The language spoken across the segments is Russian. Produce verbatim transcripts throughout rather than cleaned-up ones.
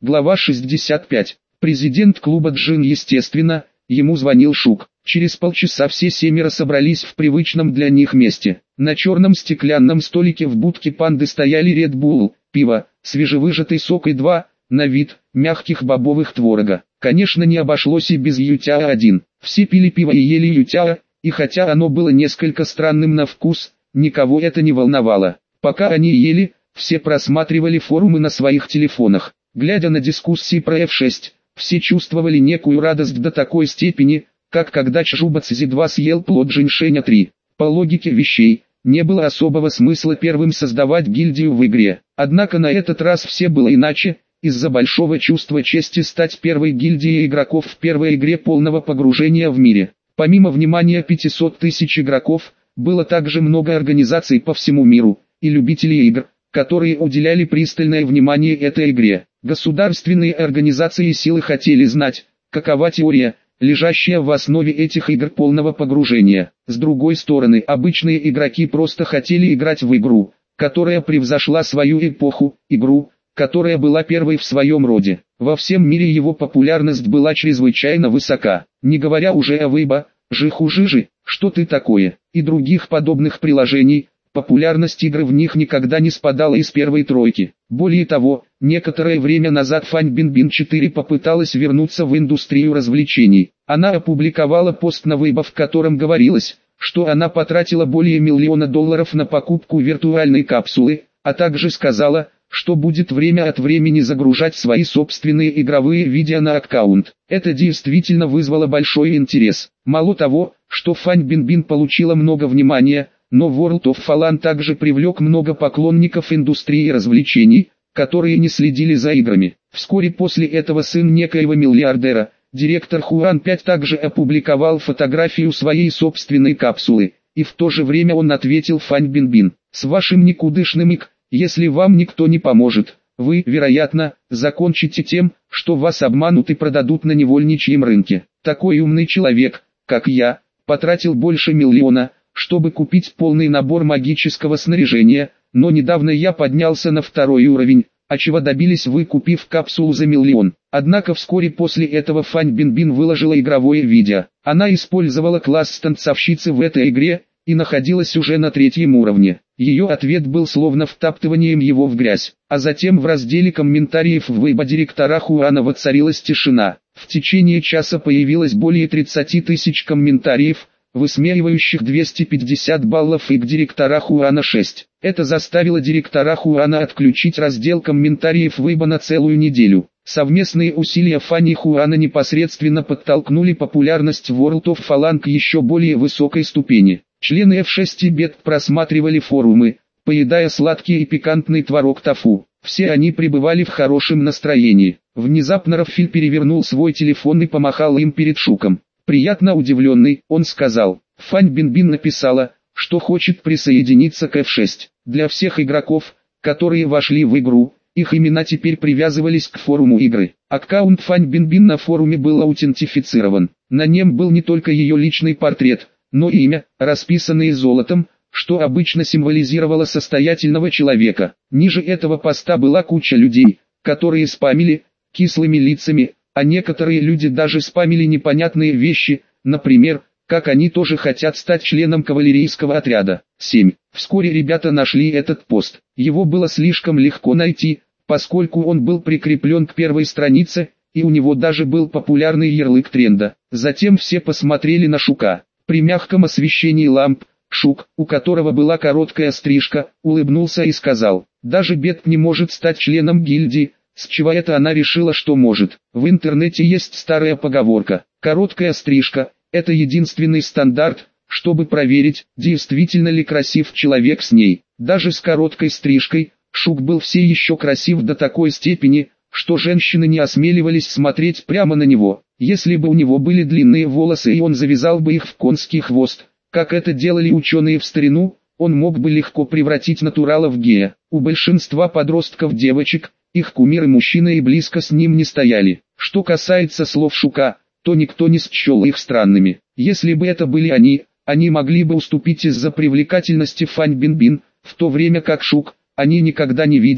Глава шестьдесят пять. Президент клуба Джин, естественно, ему звонил Шук. Через полчаса все семеро собрались в привычном для них месте. На черном стеклянном столике в будке Панды стояли Red Bull, пиво, свежевыжатый сок и два, на вид, мягких бобовых творога. Конечно, не обошлось и без ютя один. Все пили пиво и ели ютя, и хотя оно было несколько странным на вкус, никого это не волновало. Пока они ели, все просматривали форумы на своих телефонах. Глядя на дискуссии про эф шесть, все чувствовали некую радость до такой степени, как когда Чжуба Цзи два съел плод Женьшеня три. По логике вещей, не было особого смысла первым создавать гильдию в игре. Однако на этот раз все было иначе, из-за большого чувства чести стать первой гильдией игроков в первой игре полного погружения в мире. Помимо внимания пятисот тысяч игроков, было также много организаций по всему миру, и любителей игр, которые уделяли пристальное внимание этой игре. Государственные организации и силы хотели знать, какова теория, лежащая в основе этих игр полного погружения. С другой стороны, обычные игроки просто хотели играть в игру, которая превзошла свою эпоху, игру, которая была первой в своем роде. Во всем мире его популярность была чрезвычайно высока, не говоря уже о Weibo, Жиху-Жижи, что ты такое, и других подобных приложений. Популярность игры в них никогда не спадала из первой тройки. Более того, некоторое время назад Фань Бинбин четыре попыталась вернуться в индустрию развлечений. Она опубликовала пост на Weibo, в котором говорилось, что она потратила более миллиона долларов на покупку виртуальной капсулы, а также сказала, что будет время от времени загружать свои собственные игровые видео на аккаунт. Это действительно вызвало большой интерес. Мало того, что Фань Бинбин получила много внимания, но World of Fallen также привлек много поклонников индустрии развлечений, которые не следили за играми. Вскоре после этого сын некоего миллиардера, директор Хуан пять, также опубликовал фотографию своей собственной капсулы, и в то же время он ответил Фань Бинбин: «С вашим никудышным ик, если вам никто не поможет, вы, вероятно, закончите тем, что вас обманут и продадут на невольничьем рынке. Такой умный человек, как я, потратил больше миллиона, чтобы купить полный набор магического снаряжения, но недавно я поднялся на второй уровень, а чего добились вы, купив капсулу за миллион». Однако вскоре после этого Фань Бинбин выложила игровое видео. Она использовала класс танцовщицы в этой игре, и находилась уже на третьем уровне. Ее ответ был словно втаптыванием его в грязь. А затем в разделе комментариев в Weibo директора Хуана воцарилась тишина. В течение часа появилось более тридцати тысяч комментариев, высмеивающих двести пятьдесят баллов и к директора Хуана шесть. Это заставило директора Хуана отключить раздел комментариев в Weibo на целую неделю. Совместные усилия Фани и Хуана непосредственно подтолкнули популярность World of Fallen к еще более высокой ступени. Члены эф шесть и бет просматривали форумы, поедая сладкий и пикантный творог тофу. Все они пребывали в хорошем настроении. Внезапно Рафиль перевернул свой телефон и помахал им перед Шуком. Приятно удивленный, он сказал: «Фань Бинбин написала, что хочет присоединиться к эф шесть. Для всех игроков, которые вошли в игру, их имена теперь привязывались к форуму игры. Аккаунт Фань Бинбин на форуме был аутентифицирован. На нем был не только ее личный портрет, но и имя, расписанное золотом, что обычно символизировало состоятельного человека. Ниже этого поста была куча людей, которые спамили кислыми лицами, а некоторые люди даже спамили непонятные вещи, например, как они тоже хотят стать членом кавалерийского отряда. семь. Вскоре ребята нашли этот пост. Его было слишком легко найти, поскольку он был прикреплен к первой странице, и у него даже был популярный ярлык тренда. Затем все посмотрели на Шука. При мягком освещении ламп, Шук, у которого была короткая стрижка, улыбнулся и сказал: «Даже Бет не может стать членом гильдии, с чего это она решила, что может?» В интернете есть старая поговорка: «Короткая стрижка – это единственный стандарт, чтобы проверить, действительно ли красив человек с ней». Даже с короткой стрижкой, Шук был все еще красив до такой степени, что женщины не осмеливались смотреть прямо на него. Если бы у него были длинные волосы и он завязал бы их в конский хвост, как это делали ученые в старину, он мог бы легко превратить натурала в гея. У большинства подростков девочек, их кумиры мужчины и близко с ним не стояли. Что касается слов Шука, то никто не счел их странными. Если бы это были они, они могли бы уступить из-за привлекательности Фань Бинбин, в то время как Шук, они никогда не видели,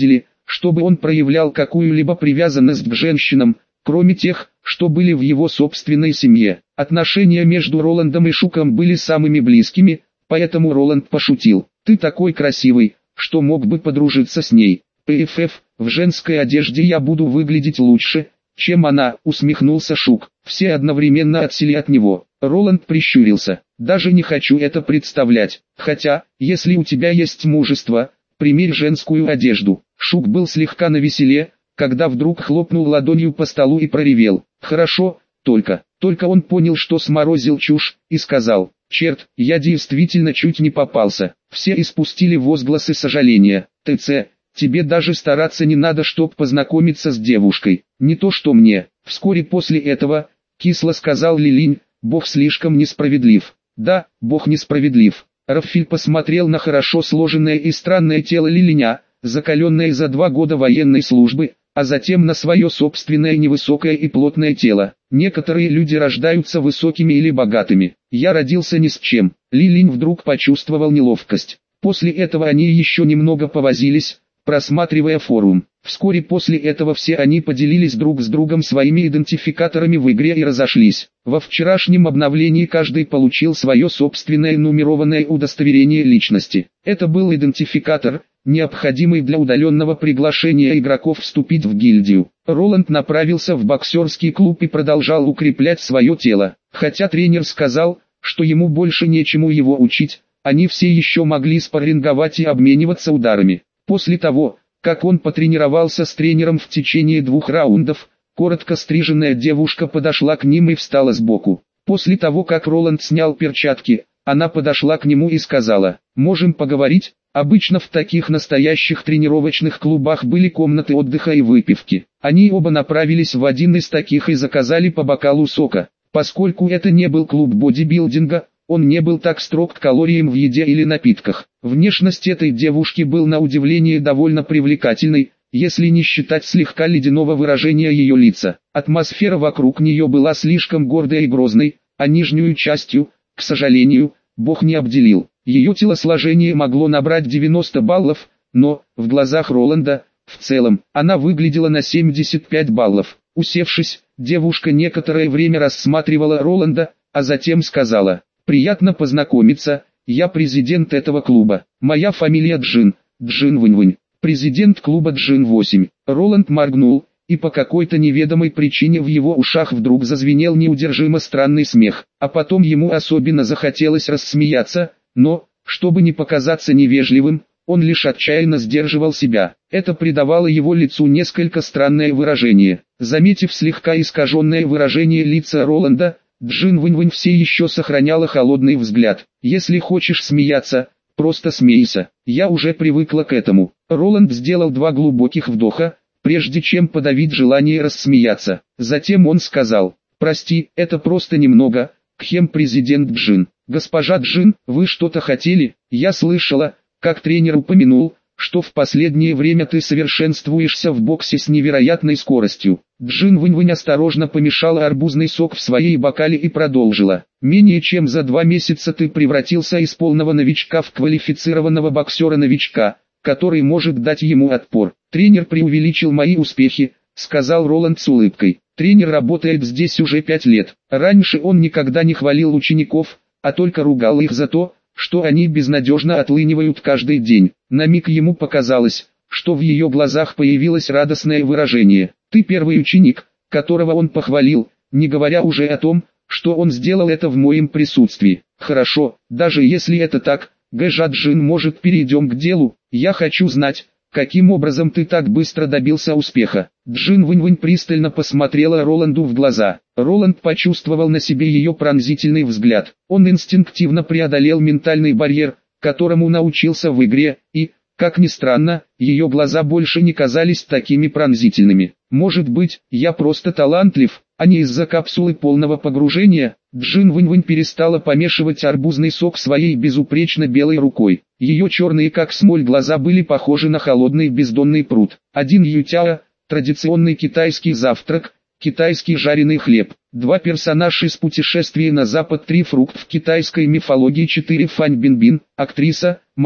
чтобы он проявлял какую-либо привязанность к женщинам, кроме тех, что были в его собственной семье. Отношения между Роландом и Шуком были самыми близкими, поэтому Роланд пошутил: «Ты такой красивый, что мог бы подружиться с ней. ПФФ, в женской одежде я буду выглядеть лучше, чем она», — усмехнулся Шук. Все одновременно отсели от него. Роланд прищурился: «Даже не хочу это представлять. Хотя, если у тебя есть мужество, примерь женскую одежду». Шук был слегка навеселе, когда вдруг хлопнул ладонью по столу и проревел: «Хорошо, только». Только он понял, что сморозил чушь, и сказал: «Черт, я действительно чуть не попался». Все испустили возгласы сожаления. «ТЦ, тебе даже стараться не надо, чтоб познакомиться с девушкой. Не то что мне». Вскоре после этого, кисло сказал Лилинь, «Бог слишком несправедлив». «Да, Бог несправедлив». Рафиль посмотрел на хорошо сложенное и странное тело Лилиня, закаленное за два года военной службы, а затем на свое собственное невысокое и плотное тело. «Некоторые люди рождаются высокими или богатыми. Я родился ни с чем». Лилинь вдруг почувствовал неловкость. После этого они еще немного повозились, просматривая форум. Вскоре после этого все они поделились друг с другом своими идентификаторами в игре и разошлись. Во вчерашнем обновлении каждый получил свое собственное нумерованное удостоверение личности. Это был идентификатор, необходимый для удаленного приглашения игроков вступить в гильдию. Роланд направился в боксерский клуб и продолжал укреплять свое тело. Хотя тренер сказал, что ему больше нечему его учить, они все еще могли спарринговать и обмениваться ударами. После того, как он потренировался с тренером в течение двух раундов, коротко стриженная девушка подошла к ним и встала сбоку. После того, как Роланд снял перчатки, она подошла к нему и сказала: «Можем поговорить?» Обычно в таких настоящих тренировочных клубах были комнаты отдыха и выпивки. Они оба направились в один из таких и заказали по бокалу сока. Поскольку это не был клуб бодибилдинга, он не был так строг к калориям в еде или напитках. Внешность этой девушки был на удивление довольно привлекательной, если не считать слегка ледяного выражения ее лица. Атмосфера вокруг нее была слишком гордой и грозной, а нижнюю частью, к сожалению, Бог не обделил. Ее телосложение могло набрать девяносто баллов, но, в глазах Роланда, в целом, она выглядела на семьдесят пять баллов. Усевшись, девушка некоторое время рассматривала Роланда, а затем сказала: «Приятно познакомиться, я президент этого клуба. Моя фамилия Джин, Джин Вэньвэнь, президент клуба Джин восемь». Роланд моргнул, и по какой-то неведомой причине в его ушах вдруг зазвенел неудержимо странный смех, а потом ему особенно захотелось рассмеяться, но, чтобы не показаться невежливым, он лишь отчаянно сдерживал себя. Это придавало его лицу несколько странное выражение. Заметив слегка искаженное выражение лица Роланда, Джин Вэньвэнь все еще сохраняла холодный взгляд. «Если хочешь смеяться, просто смейся. Я уже привыкла к этому». Роланд сделал два глубоких вдоха, прежде чем подавить желание рассмеяться. Затем он сказал: «Прости, это просто немного, кхем президент Джин». «Госпожа Джин, вы что-то хотели? Я слышала, как тренер упомянул, что в последнее время ты совершенствуешься в боксе с невероятной скоростью». Джин Вэньвэнь осторожно помешала арбузный сок в своей бокале и продолжила: «Менее чем за два месяца ты превратился из полного новичка в квалифицированного боксера-новичка, который может дать ему отпор». «Тренер преувеличил мои успехи», — сказал Роланд с улыбкой. «Тренер работает здесь уже пять лет. Раньше он никогда не хвалил учеников, а только ругал их за то, что они безнадежно отлынивают каждый день». На миг ему показалось, что в ее глазах появилось радостное выражение. «Ты первый ученик, которого он похвалил, не говоря уже о том, что он сделал это в моем присутствии». «Хорошо, даже если это так, Гэжа Джин, может, перейдем к делу? Я хочу знать, каким образом ты так быстро добился успеха». Джин Вэньвэнь пристально посмотрела Роланду в глаза. Роланд почувствовал на себе ее пронзительный взгляд. Он инстинктивно преодолел ментальный барьер, которому научился в игре, и, как ни странно, ее глаза больше не казались такими пронзительными. «Может быть, я просто талантлив, а не из-за капсулы полного погружения?» Джин Вэньвэнь перестала помешивать арбузный сок своей безупречно белой рукой. Ее черные как смоль глаза были похожи на холодный бездонный пруд. Один ютяо, традиционный китайский завтрак, китайский жареный хлеб. Два персонаж из «Путешествия на запад», три фрукт в китайской мифологии, четыре Фань Бинбин, актриса, модель.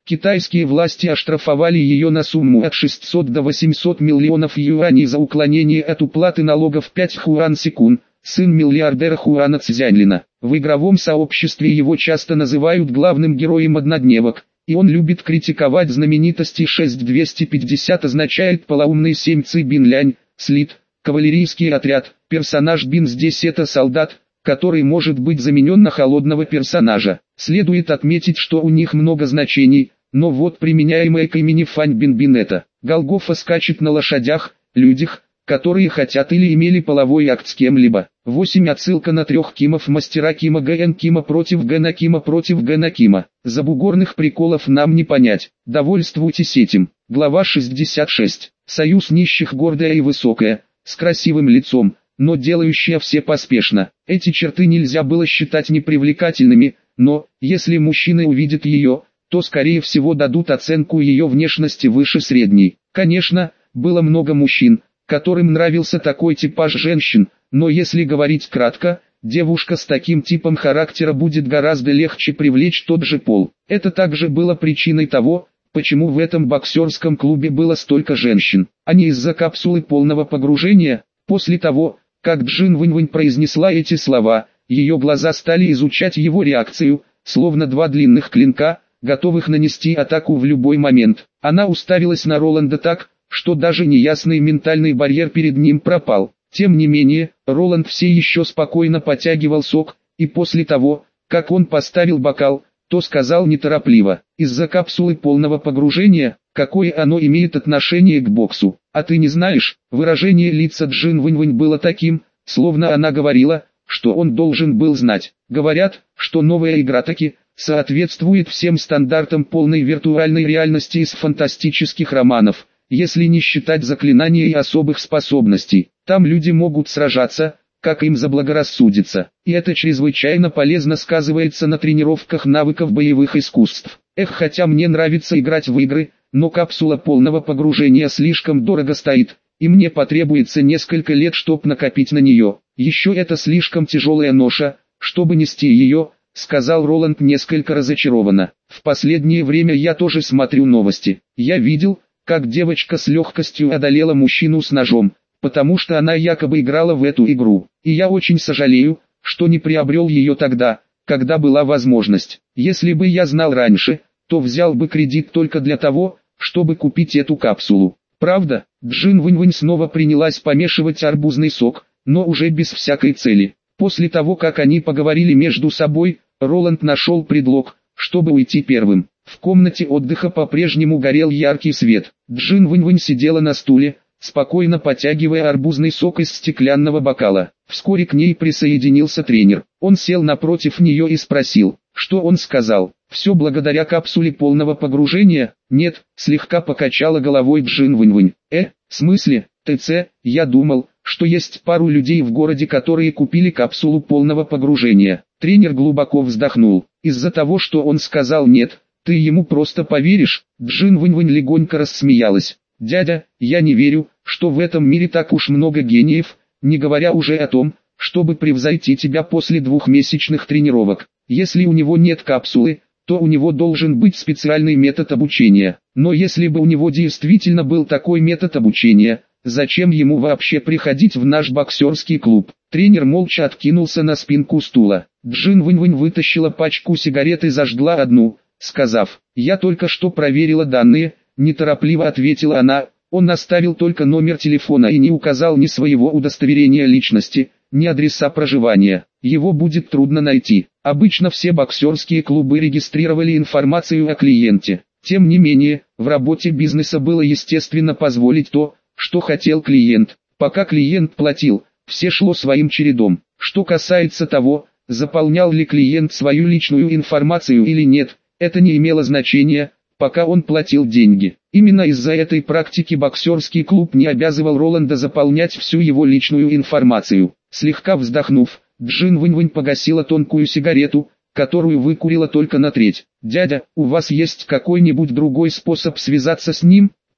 Китайские власти оштрафовали ее на сумму от шестисот до восьмисот миллионов юаней за уклонение от уплаты налогов. пять Хуан Секун, сын миллиардера Хуана Цзяньлина. В игровом сообществе его часто называют главным героем однодневок, и он любит критиковать знаменитости. шесть двести пятьдесят означает полоумный. семь Ци Бин Лянь, слит, кавалерийский отряд. Персонаж Бин здесь это солдат, который может быть заменен на холодного персонажа. Следует отметить, что у них много значений, но вот применяемое к имени Фань Бин Бин это. Голгофа скачет на лошадях, людях, которые хотят или имели половой акт с кем-либо. восемь Отсылка на трех Кимов. Мастера Кима. ГН Кима против Гэна Кима против Гэна Кима. Забугорных приколов нам не понять. Довольствуйтесь этим. Глава шестьдесят шесть. Союз нищих. Гордая и высокая, с красивым лицом, но делающая все поспешно. Эти черты нельзя было считать непривлекательными, но, если мужчины увидят ее, то скорее всего дадут оценку ее внешности выше средней. Конечно, было много мужчин, которым нравился такой типаж женщин, но если говорить кратко, девушка с таким типом характера будет гораздо легче привлечь тот же пол. Это также было причиной того, почему в этом боксерском клубе было столько женщин, а не из-за капсулы полного погружения. После того, как Джин Вэньвэнь произнесла эти слова, ее глаза стали изучать его реакцию, словно два длинных клинка, готовых нанести атаку в любой момент. Она уставилась на Роланда так, что даже неясный ментальный барьер перед ним пропал. Тем не менее, Роланд все еще спокойно потягивал сок, и после того, как он поставил бокал, то сказал неторопливо: «Из-за капсулы полного погружения, какое оно имеет отношение к боксу? А ты не знаешь?» Выражение лица Джин Вэньвэнь было таким, словно она говорила, что он должен был знать. Говорят, что новая игра таки соответствует всем стандартам полной виртуальной реальности из фантастических романов, если не считать заклинания и особых способностей. Там люди могут сражаться, как им заблагорассудится, и это чрезвычайно полезно сказывается на тренировках навыков боевых искусств. Эх, хотя мне нравится играть в игры, но капсула полного погружения слишком дорого стоит, и мне потребуется несколько лет, чтобы накопить на нее. Еще это слишком тяжелая ноша, чтобы нести ее, сказал Роланд несколько разочарованно. В последнее время я тоже смотрю новости. Я видел, как девочка с легкостью одолела мужчину с ножом, потому что она якобы играла в эту игру. И я очень сожалею, что не приобрел ее тогда, когда была возможность. Если бы я знал раньше, то взял бы кредит только для того, чтобы купить эту капсулу. Правда? Джин Вэньвэнь снова принялась помешивать арбузный сок, но уже без всякой цели. После того, как они поговорили между собой, Роланд нашел предлог, чтобы уйти первым. В комнате отдыха по-прежнему горел яркий свет. Джин Вэньвэнь сидела на стуле, спокойно потягивая арбузный сок из стеклянного бокала. Вскоре к ней присоединился тренер. Он сел напротив нее и спросил, что он сказал. «Все благодаря капсуле полного погружения?» «Нет», слегка покачала головой Джин Вэньвэнь. «Э, в смысле, ТЦ, я думал, что есть пару людей в городе, которые купили капсулу полного погружения». Тренер глубоко вздохнул. «Из-за того, что он сказал нет, ты ему просто поверишь?» Джин Вэньвэнь легонько рассмеялась. «Дядя, я не верю, что в этом мире так уж много гениев, не говоря уже о том, чтобы превзойти тебя после двухмесячных тренировок. Если у него нет капсулы, то у него должен быть специальный метод обучения. Но если бы у него действительно был такой метод обучения, зачем ему вообще приходить в наш боксерский клуб?» Тренер молча откинулся на спинку стула. Джин Вэньвэнь вытащила пачку сигарет и зажгла одну, сказав: «Я только что проверила данные», неторопливо ответила она. «Он оставил только номер телефона и не указал ни своего удостоверения личности, ни адреса проживания. Его будет трудно найти. Обычно все боксерские клубы регистрировали информацию о клиенте. Тем не менее, в работе бизнеса было естественно позволить то, что хотел клиент. Пока клиент платил, все шло своим чередом. Что касается того, заполнял ли клиент свою личную информацию или нет, это не имело значения, пока он платил деньги. Именно из-за этой практики боксерский клуб не обязывал Роланда заполнять всю его личную информацию. Слегка вздохнув, Джин Вэньвэнь погасила тонкую сигарету, которую выкурила только на треть. «Дядя, у вас есть какой-нибудь другой способ связаться с ним?» –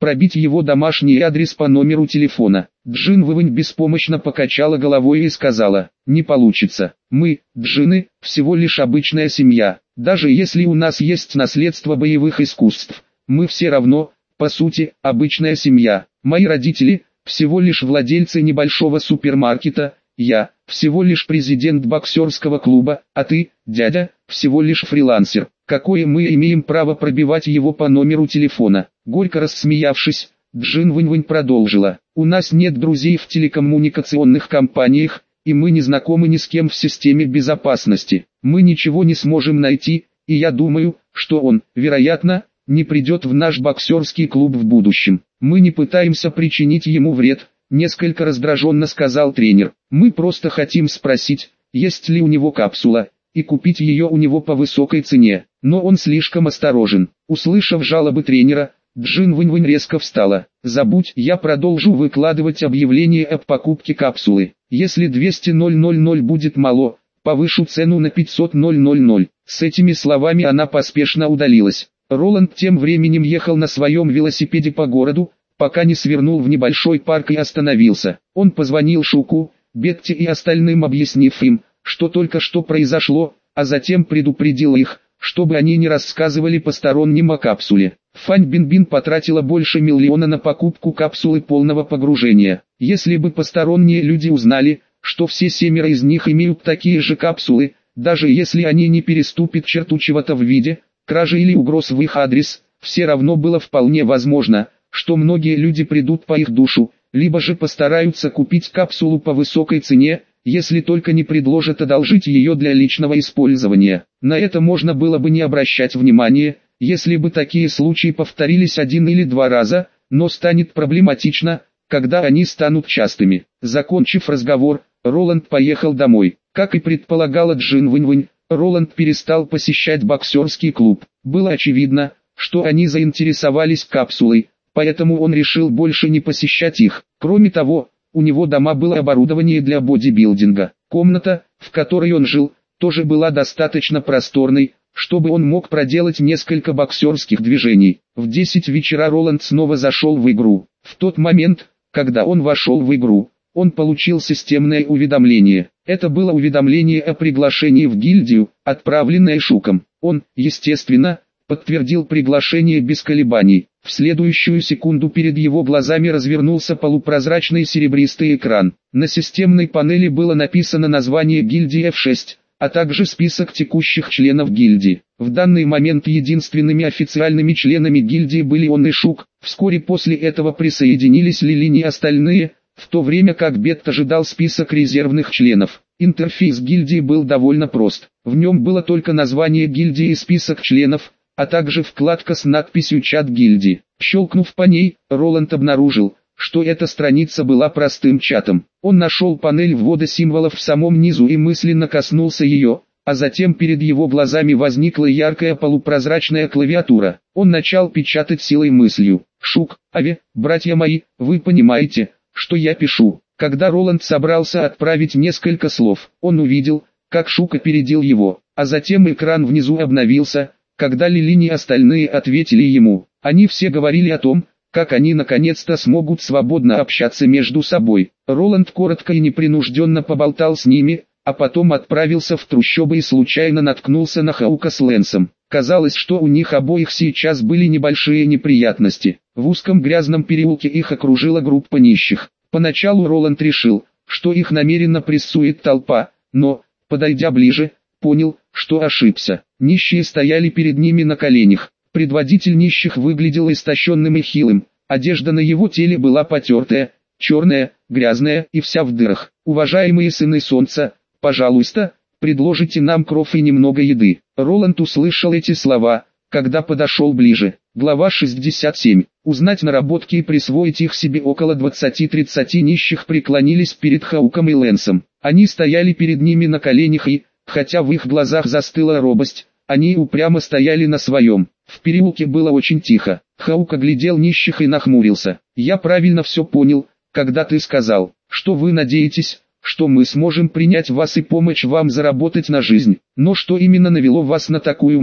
пробить его домашний адрес по номеру телефона. Джин Вэнь беспомощно покачала головой и сказала: «Не получится. Мы, джинны, всего лишь обычная семья. Даже если у нас есть наследство боевых искусств, мы все равно, по сути, обычная семья. Мои родители – всего лишь владельцы небольшого супермаркета, я – всего лишь президент боксерского клуба, а ты, дядя, всего лишь фрилансер. Какое мы имеем право пробивать его по номеру телефона?» Горько рассмеявшись, Джин Вэнь продолжила: «У нас нет друзей в телекоммуникационных компаниях, и мы не знакомы ни с кем в системе безопасности. Мы ничего не сможем найти, и я думаю, что он, вероятно, не придет в наш боксерский клуб в будущем. Мы не пытаемся причинить ему вред», — несколько раздраженно сказал тренер. «Мы просто хотим спросить, есть ли у него капсула, и купить ее у него по высокой цене». Но он слишком осторожен. Услышав жалобы тренера, Джин Вэнь резко встала. «Забудь, я продолжу выкладывать объявление об покупке капсулы. Если двести тысяч будет мало, повышу цену на пятьсот тысяч». С этими словами она поспешно удалилась. Роланд тем временем ехал на своем велосипеде по городу, пока не свернул в небольшой парк и остановился. Он позвонил Шуку, Бетти и остальным, объяснив им, что только что произошло, а затем предупредил их, чтобы они не рассказывали посторонним о капсуле. Фань Бинбин потратила больше миллиона на покупку капсулы полного погружения. Если бы посторонние люди узнали, что все семеро из них имеют такие же капсулы, даже если они не переступят черту чего-то в виде кражи или угроз в их адрес, все равно было вполне возможно, что многие люди придут по их душу, либо же постараются купить капсулу по высокой цене, если только не предложат одолжить ее для личного использования. На это можно было бы не обращать внимания, если бы такие случаи повторились один или два раза, но станет проблематично, когда они станут частыми. Закончив разговор, Роланд поехал домой. Как и предполагала Джин Вэнь, Роланд перестал посещать боксерский клуб. Было очевидно, что они заинтересовались капсулой, поэтому он решил больше не посещать их. Кроме того, у него дома было оборудование для бодибилдинга. Комната, в которой он жил, тоже была достаточно просторной, чтобы он мог проделать несколько боксерских движений. В десять вечера Роланд снова зашел в игру. В тот момент, когда он вошел в игру, он получил системное уведомление. Это было уведомление о приглашении в гильдию, отправленное Шуком. Он, естественно, подтвердил приглашение без колебаний. В следующую секунду перед его глазами развернулся полупрозрачный серебристый экран. На системной панели было написано название гильдии эф шесть, а также список текущих членов гильдии. В данный момент единственными официальными членами гильдии были он и Шук. Вскоре после этого присоединились Лилин и остальные, в то время как Бет ожидал список резервных членов. Интерфейс гильдии был довольно прост. В нем было только название гильдии и список членов, а также вкладка с надписью «Чат гильдии». Щелкнув по ней, Роланд обнаружил, что эта страница была простым чатом. Он нашел панель ввода символов в самом низу и мысленно коснулся ее, а затем перед его глазами возникла яркая полупрозрачная клавиатура. Он начал печатать силой мыслью: «Шук, Ави, братья мои, вы понимаете, что я пишу». Когда Роланд собрался отправить несколько слов, он увидел, как Шук опередил его, а затем экран внизу обновился, когда Лилин и остальные ответили ему. Они все говорили о том, как они наконец-то смогут свободно общаться между собой. Роланд коротко и непринужденно поболтал с ними, а потом отправился в трущобы и случайно наткнулся на Хаука с Лэнсом. Казалось, что у них обоих сейчас были небольшие неприятности. В узком грязном переулке их окружила группа нищих. Поначалу Роланд решил, что их намеренно прессует толпа, но, подойдя ближе, понял, что ошибся. Нищие стояли перед ними на коленях. Предводитель нищих выглядел истощенным и хилым. Одежда на его теле была потертая, черная, грязная и вся в дырах. «Уважаемые сыны солнца, пожалуйста, предложите нам кров и немного еды». Роланд услышал эти слова, когда подошел ближе. Глава шестьдесят семь. Узнать наработки и присвоить их себе. Около двадцати-тридцати нищих преклонились перед Хауком и Лэнсом. Они стояли перед ними на коленях и, хотя в их глазах застыла робость, они упрямо стояли на своем. В переулке было очень тихо. Хаук оглядел нищих и нахмурился. «Я правильно все понял, когда ты сказал, что вы надеетесь, что мы сможем принять вас и помочь вам заработать на жизнь. Но что именно навело вас на такую мысль?»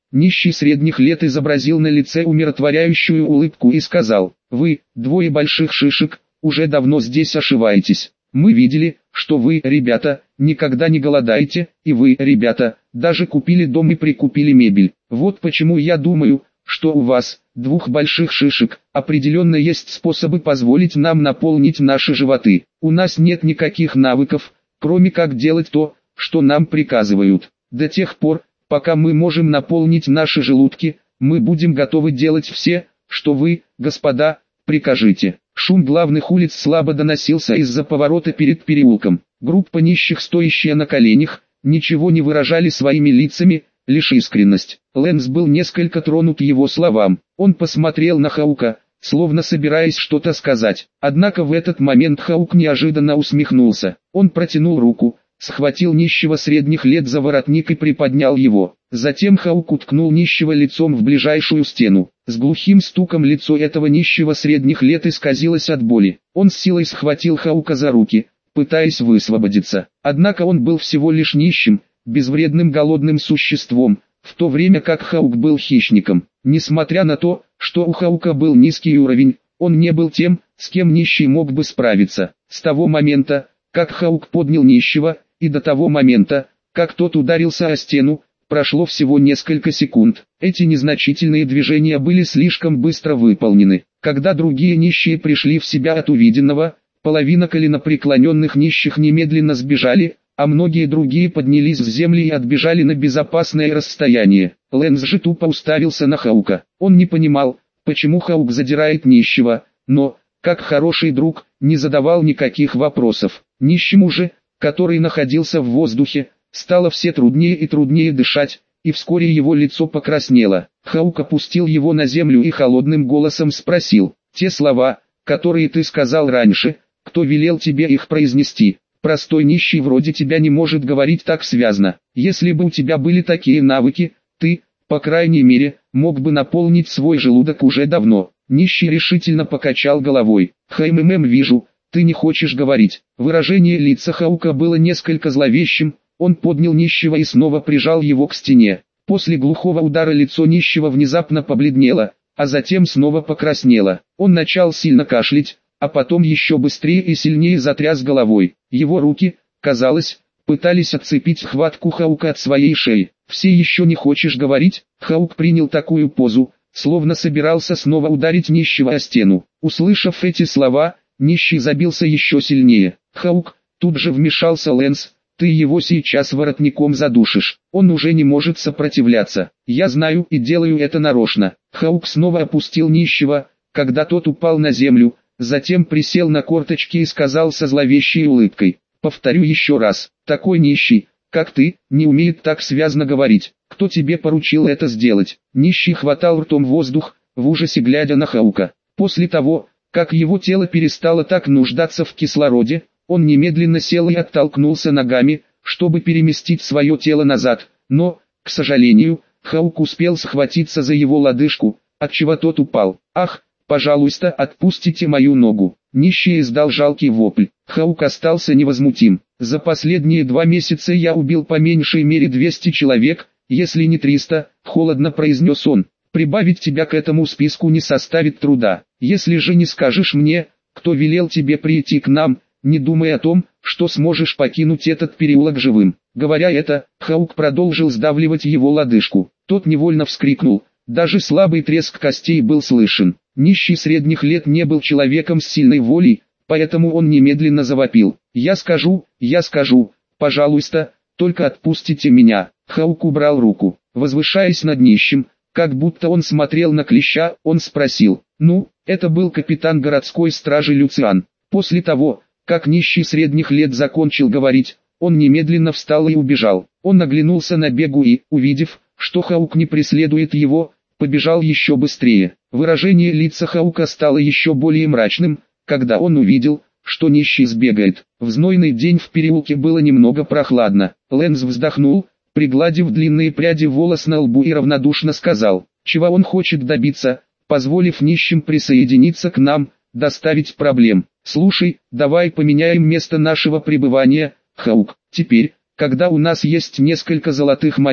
Нищий средних лет изобразил на лице умиротворяющую улыбку и сказал: «Вы, двое больших шишек, уже давно здесь ошиваетесь. Мы видели, что вы, ребята, никогда не голодаете, и вы, ребята, даже купили дом и прикупили мебель. Вот почему я думаю, что у вас, двух больших шишек, определенно есть способы позволить нам наполнить наши животы. У нас нет никаких навыков, кроме как делать то, что нам приказывают. До тех пор, пока мы можем наполнить наши желудки, мы будем готовы делать все, что вы, господа, прикажете». Шум главных улиц слабо доносился из-за поворота перед переулком. Группа нищих, стоящая на коленях, ничего не выражали своими лицами, лишь искренность. Лэнс был несколько тронут его словам. Он посмотрел на Хаука, словно собираясь что-то сказать. Однако в этот момент Хаук неожиданно усмехнулся. Он протянул руку, схватил нищего средних лет за воротник и приподнял его. Затем Хаук уткнул нищего лицом в ближайшую стену. С глухим стуком лицо этого нищего средних лет исказилось от боли. Он с силой схватил Хаука за руки, пытаясь высвободиться. Однако он был всего лишь нищим, безвредным голодным существом, в то время как Хаук был хищником. Несмотря на то, что у Хаука был низкий уровень, он не был тем, с кем нищий мог бы справиться. С того момента, как Хаук поднял нищего, и до того момента, как тот ударился о стену, прошло всего несколько секунд. Эти незначительные движения были слишком быстро выполнены. Когда другие нищие пришли в себя от увиденного, половина коленопреклоненных нищих немедленно сбежали, а многие другие поднялись с земли и отбежали на безопасное расстояние. Лэнс же тупо уставился на Хаука. Он не понимал, почему Хаук задирает нищего, но, как хороший друг, не задавал никаких вопросов. Нищему же, который находился в воздухе, стало все труднее и труднее дышать, и вскоре его лицо покраснело. Хаук опустил его на землю и холодным голосом спросил: «Те слова, которые ты сказал раньше, кто велел тебе их произнести? Простой нищий вроде тебя не может говорить так связно. Если бы у тебя были такие навыки, ты, по крайней мере, мог бы наполнить свой желудок уже давно». Нищий решительно покачал головой. «Хмм, вижу, ты не хочешь говорить». Выражение лица Хаука было несколько зловещим. Он поднял нищего и снова прижал его к стене. После глухого удара лицо нищего внезапно побледнело, а затем снова покраснело. Он начал сильно кашлять, а потом еще быстрее и сильнее затряс головой. Его руки, казалось, пытались отцепить хватку Хаука от своей шеи. «Все еще не хочешь говорить?» Хаук принял такую позу, словно собирался снова ударить нищего о стену. Услышав эти слова, нищий забился еще сильнее. «Хаук», тут же вмешался Лэнс, «ты его сейчас воротником задушишь, он уже не может сопротивляться». «Я знаю и делаю это нарочно». Хаук снова опустил нищего, когда тот упал на землю, затем присел на корточки и сказал со зловещей улыбкой: «Повторю еще раз, такой нищий, как ты, не умеет так связно говорить. Кто тебе поручил это сделать?» Нищий хватал ртом воздух, в ужасе глядя на Хаука. После того, как его тело перестало так нуждаться в кислороде, он немедленно сел и оттолкнулся ногами, чтобы переместить свое тело назад, но, к сожалению, Хаук успел схватиться за его лодыжку, отчего тот упал. «Ах, пожалуйста, отпустите мою ногу!» Нищий издал жалкий вопль. Хаук остался невозмутим. «За последние два месяца я убил по меньшей мере двести человек, если не триста, холодно произнес он. Прибавить тебя к этому списку не составит труда. Если же не скажешь мне, кто велел тебе прийти к нам, не думай о том, что сможешь покинуть этот переулок живым». Говоря это, Хаук продолжил сдавливать его лодыжку. Тот невольно вскрикнул, даже слабый треск костей был слышен. Нищий средних лет не был человеком с сильной волей, поэтому он немедленно завопил: «Я скажу, я скажу, пожалуйста, только отпустите меня». Хаук убрал руку. Возвышаясь над нищим, как будто он смотрел на клеща, он спросил: «Ну, это был капитан городской стражи Люциан». После того, как нищий средних лет закончил говорить, он немедленно встал и убежал. Он оглянулся на бегу и, увидев, что Хаук не преследует его, побежал еще быстрее. Выражение лица Хаука стало еще более мрачным, когда он увидел, что нищий сбегает. В знойный день в переулке было немного прохладно. Лэнс вздохнул, пригладив длинные пряди волос на лбу, и равнодушно сказал: «Чего он хочет добиться, позволив нищим присоединиться к нам, доставить проблем? Слушай, давай поменяем место нашего пребывания, Хаук. Теперь, когда у нас есть несколько золотых монет,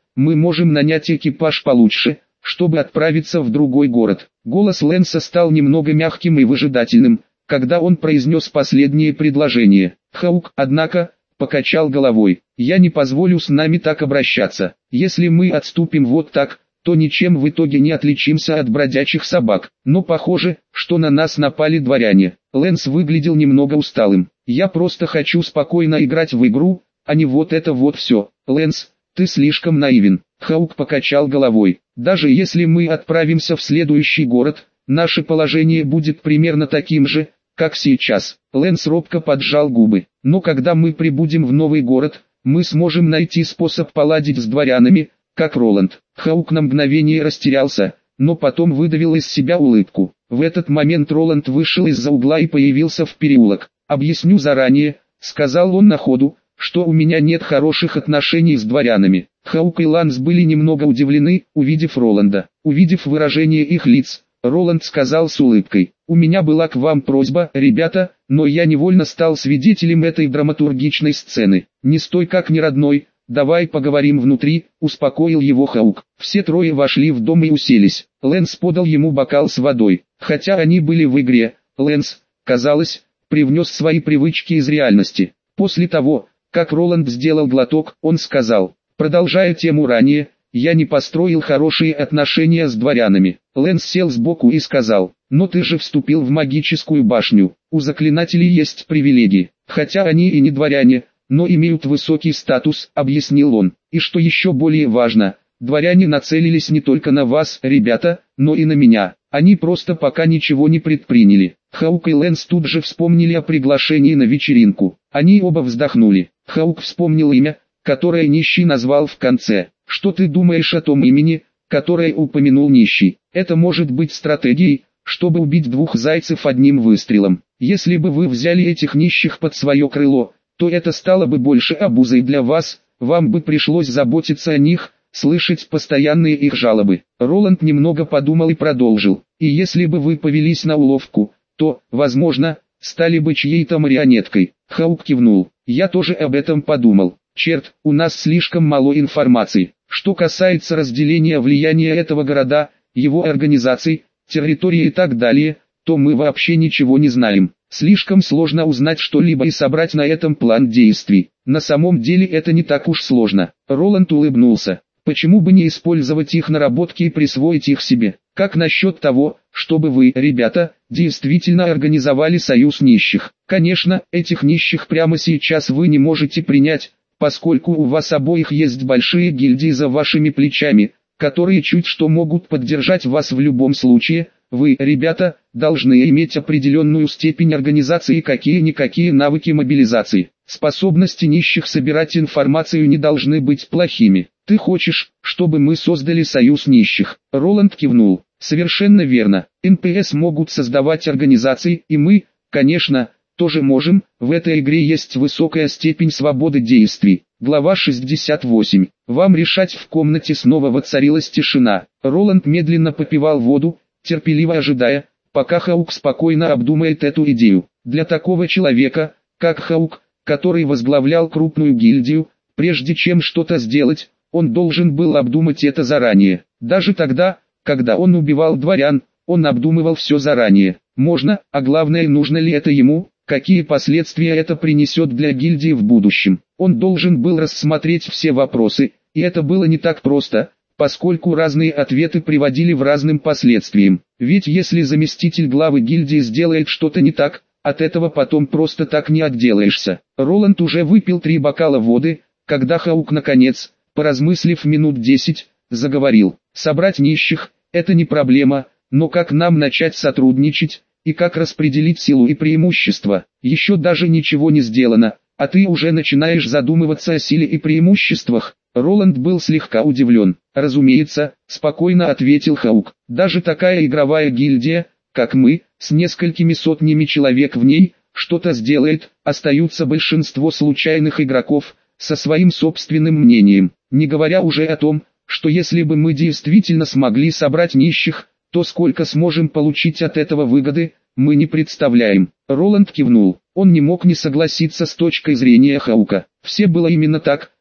мы можем нанять экипаж получше, чтобы отправиться в другой город. Голос Лэнса стал немного мягким и выжидательным, когда он произнес последнее предложение. Хаук, однако, покачал головой. «Я не позволю с нами так обращаться. Если мы отступим вот так, то ничем в итоге не отличимся от бродячих собак. Но похоже, что на нас напали дворяне». Лэнс выглядел немного усталым. «Я просто хочу спокойно играть в игру, а не вот это вот все». «Лэнс, ты слишком наивен». Хаук покачал головой. «Даже если мы отправимся в следующий город, наше положение будет примерно таким же, как сейчас». Лэнс робко поджал губы. «Но когда мы прибудем в новый город, мы сможем найти способ поладить с дворянами, как Роланд». Хаук на мгновение растерялся, но потом выдавил из себя улыбку. В этот момент Роланд вышел из-за угла и появился в переулок. «Объясню заранее», — сказал он на ходу, — «что у меня нет хороших отношений с дворянами». Хаук и Ланс были немного удивлены, увидев Роланда. Увидев выражение их лиц, Роланд сказал с улыбкой: «У меня была к вам просьба, ребята, но я невольно стал свидетелем этой драматургичной сцены. Не стой как неродной, давай поговорим внутри», — успокоил его Хаук. Все трое вошли в дом и уселись. Лэнс подал ему бокал с водой. Хотя они были в игре, Лэнс, казалось, привнес свои привычки из реальности. После того, как Роланд сделал глоток, он сказал: «Продолжая тему ранее, я не построил хорошие отношения с дворянами». Лэнс сел сбоку и сказал: «Но ты же вступил в магическую башню. У заклинателей есть привилегии, хотя они и не дворяне, но имеют высокий статус», — объяснил он. «И что еще более важно, дворяне нацелились не только на вас, ребята, но и на меня. Они просто пока ничего не предприняли». Хаук и Лэнс тут же вспомнили о приглашении на вечеринку. Они оба вздохнули. Хаук вспомнил имя, которое Нищий назвал в конце. «Что ты думаешь о том имени, которое упомянул Нищий? Это может быть стратегией, чтобы убить двух зайцев одним выстрелом. Если бы вы взяли этих нищих под свое крыло, то это стало бы больше обузой для вас, вам бы пришлось заботиться о них, слышать постоянные их жалобы». Роланд немного подумал и продолжил: «И если бы вы повелись на уловку, то, возможно, стали бы чьей-то марионеткой». Хаук кивнул. «Я тоже об этом подумал. Черт, у нас слишком мало информации. Что касается разделения влияния этого города, его организаций, территории и так далее, то мы вообще ничего не знаем. Слишком сложно узнать что-либо и собрать на этом план действий. На самом деле это не так уж сложно». Роланд улыбнулся. «Почему бы не использовать их наработки и присвоить их себе? Как насчет того, чтобы вы, ребята, действительно организовали союз нищих? Конечно, этих нищих прямо сейчас вы не можете принять, поскольку у вас обоих есть большие гильдии за вашими плечами, которые чуть что могут поддержать вас в любом случае. Вы, ребята, должны иметь определенную степень организации и какие-никакие навыки мобилизации. Способности нищих собирать информацию не должны быть плохими. Ты хочешь, чтобы мы создали союз нищих?» Роланд кивнул. «Совершенно верно. эн пэ эс могут создавать организации, и мы, конечно, тоже можем. В этой игре есть высокая степень свободы действий». Глава шестьдесят восемь. «Вам решать». В комнате снова воцарилась тишина. Роланд медленно попивал воду, терпеливо ожидая, пока Хаук спокойно обдумает эту идею. Для такого человека, как Хаук, который возглавлял крупную гильдию, прежде чем что-то сделать, он должен был обдумать это заранее. Даже тогда, когда он убивал дворян, он обдумывал все заранее. Можно, а главное, нужно ли это ему, какие последствия это принесет для гильдии в будущем. Он должен был рассмотреть все вопросы, и это было не так просто, поскольку разные ответы приводили в разным последствиям. Ведь если заместитель главы гильдии сделает что-то не так, от этого потом просто так не отделаешься. Роланд уже выпил три бокала воды, когда Хаук наконец, поразмыслив минут десять, заговорил: «Собрать нищих – это не проблема, но как нам начать сотрудничать, и как распределить силу и преимущества? Еще даже ничего не сделано, а ты уже начинаешь задумываться о силе и преимуществах». Роланд был слегка удивлен. «Разумеется», – спокойно ответил Хаук, – «даже такая игровая гильдия, как мы, с несколькими сотнями человек в ней, что-то сделает, остаются большинство случайных игроков, со своим собственным мнением, не говоря уже о том, что если бы мы действительно смогли собрать нищих, то сколько сможем получить от этого выгоды, мы не представляем». Роланд кивнул. Он не мог не согласиться с точкой зрения Хаука. Все было именно так,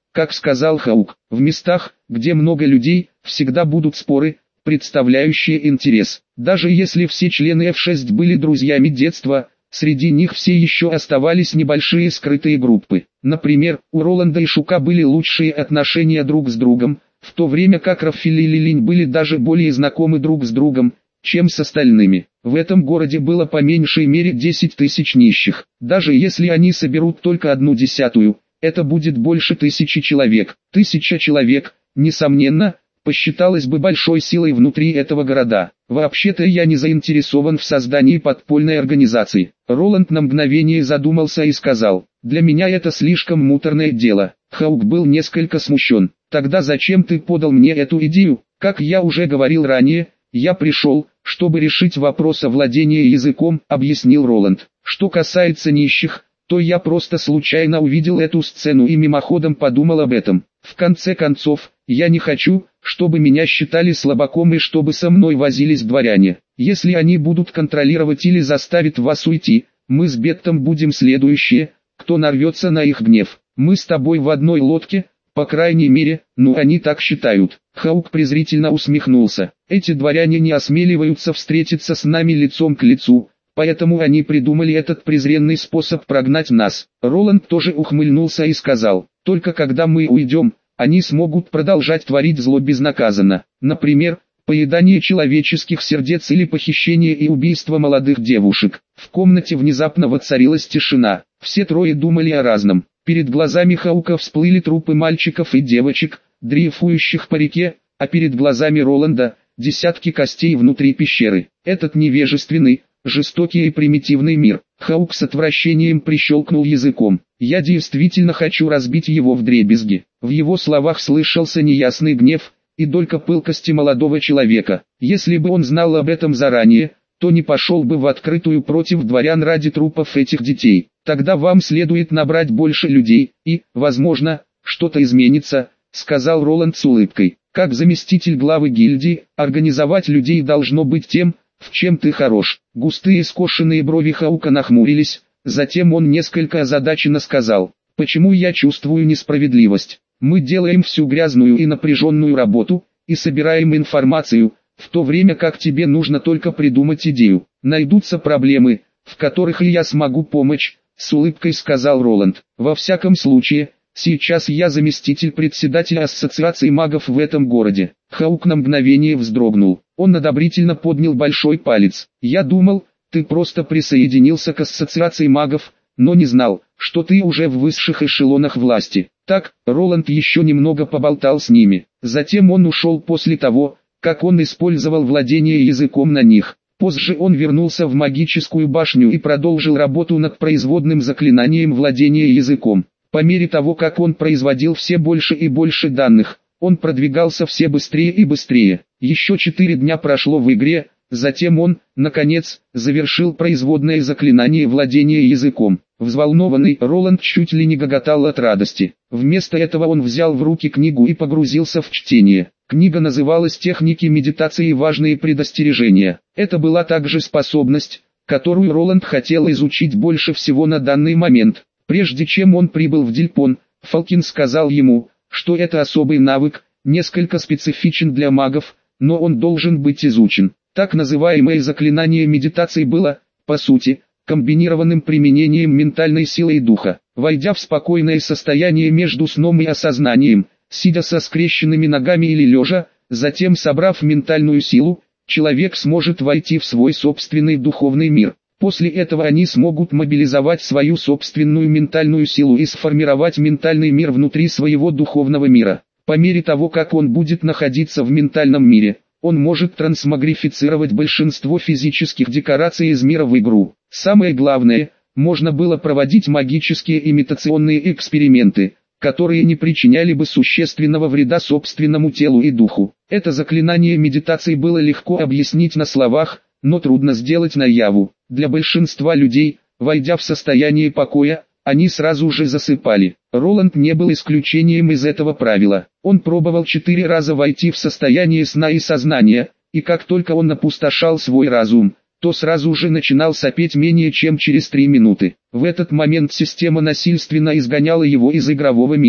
как сказал Хаук, в местах, где много людей, всегда будут споры, представляющие интерес. Даже если все члены эф шесть были друзьями детства, среди них все еще оставались небольшие скрытые группы. Например, у Роланда и Шука были лучшие отношения друг с другом, в то время как Раффель и Лилинь были даже более знакомы друг с другом, чем с остальными. В этом городе было по меньшей мере десять тысяч нищих. Даже если они соберут только одну десятую, это будет больше тысячи человек. Тысяча человек, несомненно, посчиталось бы большой силой внутри этого города. Вообще-то я не заинтересован в создании подпольной организации. Роланд на мгновение задумался и сказал, для меня это слишком муторное дело. Хаук был несколько смущен. Тогда зачем ты подал мне эту идею? Как я уже говорил ранее, я пришел, чтобы решить вопрос о владении языком, объяснил Роланд. Что касается нищих, то я просто случайно увидел эту сцену и мимоходом подумал об этом. В конце концов, я не хочу, чтобы меня считали слабаком и чтобы со мной возились дворяне. Если они будут контролировать или заставят вас уйти, мы с Беттом будем следующие, кто нарвется на их гнев. Мы с тобой в одной лодке, по крайней мере, ну они так считают. Хаук презрительно усмехнулся. Эти дворяне не осмеливаются встретиться с нами лицом к лицу, поэтому они придумали этот презренный способ прогнать нас. Роланд тоже ухмыльнулся и сказал, только когда мы уйдем, они смогут продолжать творить зло безнаказанно. Например, поедание человеческих сердец или похищение и убийство молодых девушек. В комнате внезапно воцарилась тишина. Все трое думали о разном. Перед глазами Хаука всплыли трупы мальчиков и девочек, дрейфующих по реке, а перед глазами Роланда – десятки костей внутри пещеры. Этот невежественный, жестокий и примитивный мир. Хаук с отвращением прищелкнул языком. Я действительно хочу разбить его вдребезги. В его словах слышался неясный гнев и долька пылкости молодого человека. Если бы он знал об этом заранее, то не пошел бы в открытую против дворян ради трупов этих детей. Тогда вам следует набрать больше людей, и, возможно, что-то изменится, сказал Роланд с улыбкой. Как заместитель главы гильдии, организовать людей должно быть тем, в чем ты хорош. Густые скошенные брови Хаука нахмурились, затем он несколько озадаченно сказал, почему я чувствую несправедливость. Мы делаем всю грязную и напряженную работу, и собираем информацию, в то время как тебе нужно только придумать идею. Найдутся проблемы, в которых и я смогу помочь, с улыбкой сказал Роланд. Во всяком случае, сейчас я заместитель председателя ассоциации магов в этом городе. Хаук на мгновение вздрогнул. Он одобрительно поднял большой палец. Я думал, ты просто присоединился к ассоциации магов, но не знал, что ты уже в высших эшелонах власти. Так, Роланд еще немного поболтал с ними. Затем он ушел после того, как он использовал владение языком на них. Позже он вернулся в магическую башню и продолжил работу над производным заклинанием владения языком. По мере того, как он производил все больше и больше данных, он продвигался все быстрее и быстрее. Еще четыре дня прошло в игре, затем он, наконец, завершил производное заклинание владения языком. Взволнованный Роланд чуть ли не гоготал от радости. Вместо этого он взял в руки книгу и погрузился в чтение. Книга называлась «Техники медитации и важные предостережения». Это была также способность, которую Роланд хотел изучить больше всего на данный момент. Прежде чем он прибыл в Дильпон, Фалкин сказал ему, что это особый навык, несколько специфичен для магов, но он должен быть изучен. Так называемое заклинание медитации было, по сути, комбинированным применением ментальной силы и духа. Войдя в спокойное состояние между сном и осознанием, сидя со скрещенными ногами или лежа, затем собрав ментальную силу, человек сможет войти в свой собственный духовный мир. После этого они смогут мобилизовать свою собственную ментальную силу и сформировать ментальный мир внутри своего духовного мира. По мере того, как он будет находиться в ментальном мире, он может трансмагрифицировать большинство физических декораций из мира в игру. Самое главное, можно было проводить магические имитационные эксперименты, которые не причиняли бы существенного вреда собственному телу и духу. Это заклинание медитации было легко объяснить на словах, но трудно сделать наяву. Для большинства людей, войдя в состояние покоя, они сразу же засыпали. Роланд не был исключением из этого правила. Он пробовал четыре раза войти в состояние сна и сознания, и как только он опустошал свой разум, то сразу же начинал сопеть менее чем через три минуты. В этот момент система насильственно изгоняла его из игрового мира,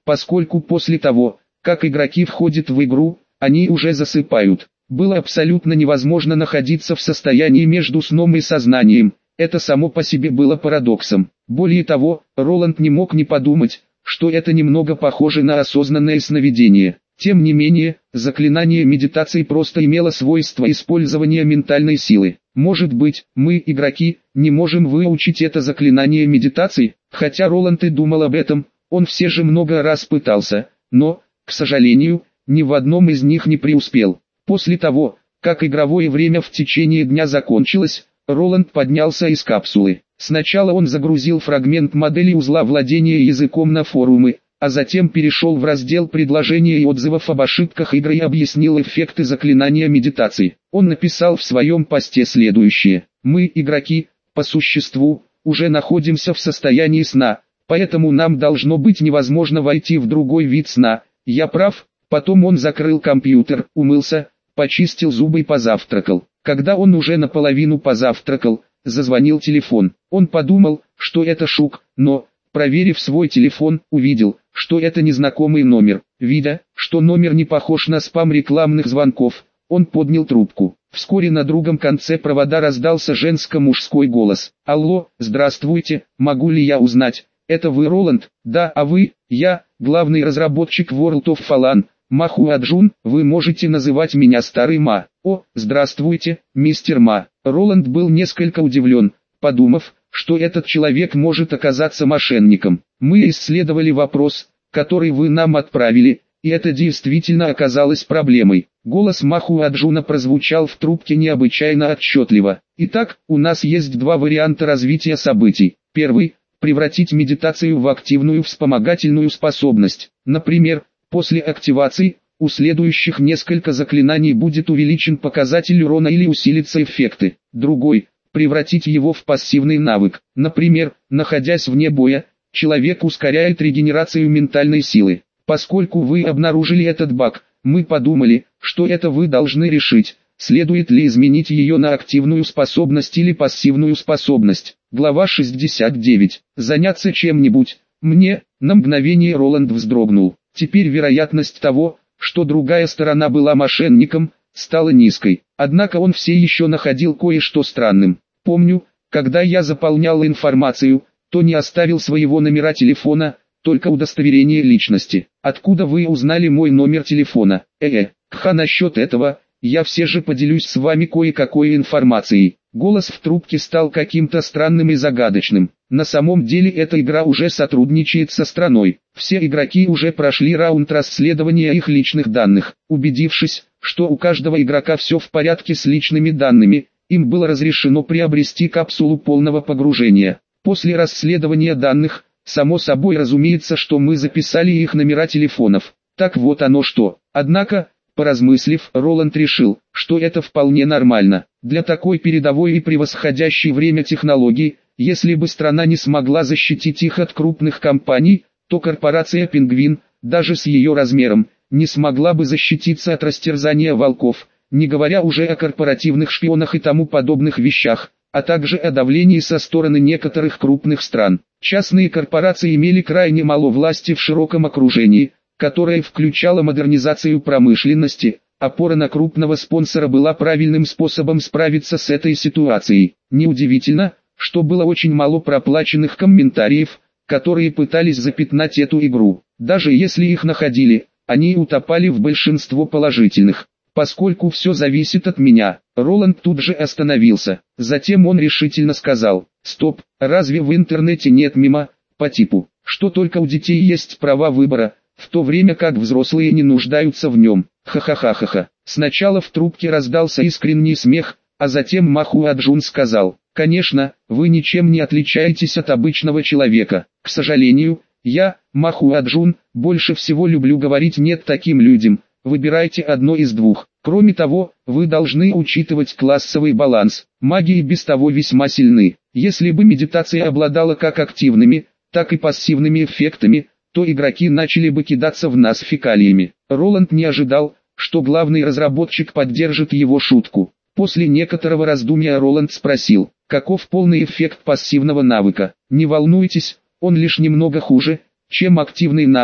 поскольку после того, как игроки входят в игру, они уже засыпают. Было абсолютно невозможно находиться в состоянии между сном и сознанием, это само по себе было парадоксом. Более того, Роланд не мог не подумать, что это немного похоже на осознанное сновидение. Тем не менее, заклинание медитации просто имело свойство использования ментальной силы. Может быть, мы, игроки, не можем выучить это заклинание медитации? Хотя Роланд и думал об этом, он все же много раз пытался, но, к сожалению, ни в одном из них не преуспел. После того, как игровое время в течение дня закончилось, Роланд поднялся из капсулы. Сначала он загрузил фрагмент модели узла владения языком на форумы, а затем перешел в раздел предложений и отзывов об ошибках игры и объяснил эффекты заклинания медитации. Он написал в своем посте следующее: «Мы, игроки, по существу, уже находимся в состоянии сна, поэтому нам должно быть невозможно войти в другой вид сна. Я прав?» Потом он закрыл компьютер, умылся, почистил зубы и позавтракал. Когда он уже наполовину позавтракал, зазвонил телефон. Он подумал, что это Шук, но, проверив свой телефон, увидел, что это незнакомый номер. Видя, что номер не похож на спам рекламных звонков, он поднял трубку. Вскоре на другом конце провода раздался женско-мужской голос. «Алло, здравствуйте, могу ли я узнать, это вы Роланд?» «Да, а вы?» «Я, главный разработчик World of Fallen, Ма Хуаджун, вы можете называть меня Старый Ма». «О, здравствуйте, мистер Ма». Роланд был несколько удивлен, подумав, что этот человек может оказаться мошенником. «Мы исследовали вопрос, который вы нам отправили, и это действительно оказалось проблемой». Голос Ма Хуаджуна прозвучал в трубке необычайно отчетливо. «Итак, у нас есть два варианта развития событий. Первый – превратить медитацию в активную вспомогательную способность. Например, после активации, у следующих несколько заклинаний будет увеличен показатель урона или усилятся эффекты. Другой – превратить его в пассивный навык. Например, находясь вне боя, человек ускоряет регенерацию ментальной силы. Поскольку вы обнаружили этот баг, мы подумали, что это вы должны решить, следует ли изменить ее на активную способность или пассивную способность. Глава шестьдесят девять. Заняться чем-нибудь. Мне, на мгновение Роланд вздрогнул. Теперь вероятность того, что другая сторона была мошенником, стала низкой. Однако он все еще находил кое-что странным. Помню, когда я заполнял информацию, то не оставил своего номера телефона, только удостоверение личности. Откуда вы узнали мой номер телефона? Э-э, кха насчет этого, я все же поделюсь с вами кое-какой информацией. Голос в трубке стал каким-то странным и загадочным. На самом деле эта игра уже сотрудничает со страной. Все игроки уже прошли раунд расследования их личных данных. Убедившись, что у каждого игрока все в порядке с личными данными, им было разрешено приобрести капсулу полного погружения. После расследования данных, само собой разумеется, что мы записали их номера телефонов. Так вот оно что. Однако, поразмыслив, Роланд решил, что это вполне нормально. Для такой передовой и превосходящей время технологии, если бы страна не смогла защитить их от крупных компаний, то корпорация «Пингвин», даже с ее размером, не смогла бы защититься от растерзания волков, не говоря уже о корпоративных шпионах и тому подобных вещах, а также о давлении со стороны некоторых крупных стран. Частные корпорации имели крайне мало власти в широком окружении, которое включало модернизацию промышленности. Опора на крупного спонсора была правильным способом справиться с этой ситуацией. Неудивительно, что было очень мало проплаченных комментариев, которые пытались запятнать эту игру. Даже если их находили, они утопали в большинство положительных. Поскольку все зависит от меня, Роланд тут же остановился. Затем он решительно сказал: «Стоп, разве в интернете нет мема, по типу, что только у детей есть права выбора, в то время как взрослые не нуждаются в нем?» Ха-ха-ха-ха-ха. Сначала в трубке раздался искренний смех, а затем Ма Хуаджун сказал: «Конечно, вы ничем не отличаетесь от обычного человека. К сожалению, я, Ма Хуаджун, больше всего люблю говорить нет таким людям. Выбирайте одно из двух. Кроме того, вы должны учитывать классовый баланс. Маги и без того весьма сильны. Если бы медитация обладала как активными, так и пассивными эффектами, то игроки начали бы кидаться в нас фекалиями». Роланд не ожидал, что главный разработчик поддержит его шутку. После некоторого раздумья Роланд спросил: «Каков полный эффект пассивного навыка?» «Не волнуйтесь, он лишь немного хуже, чем активный навык»,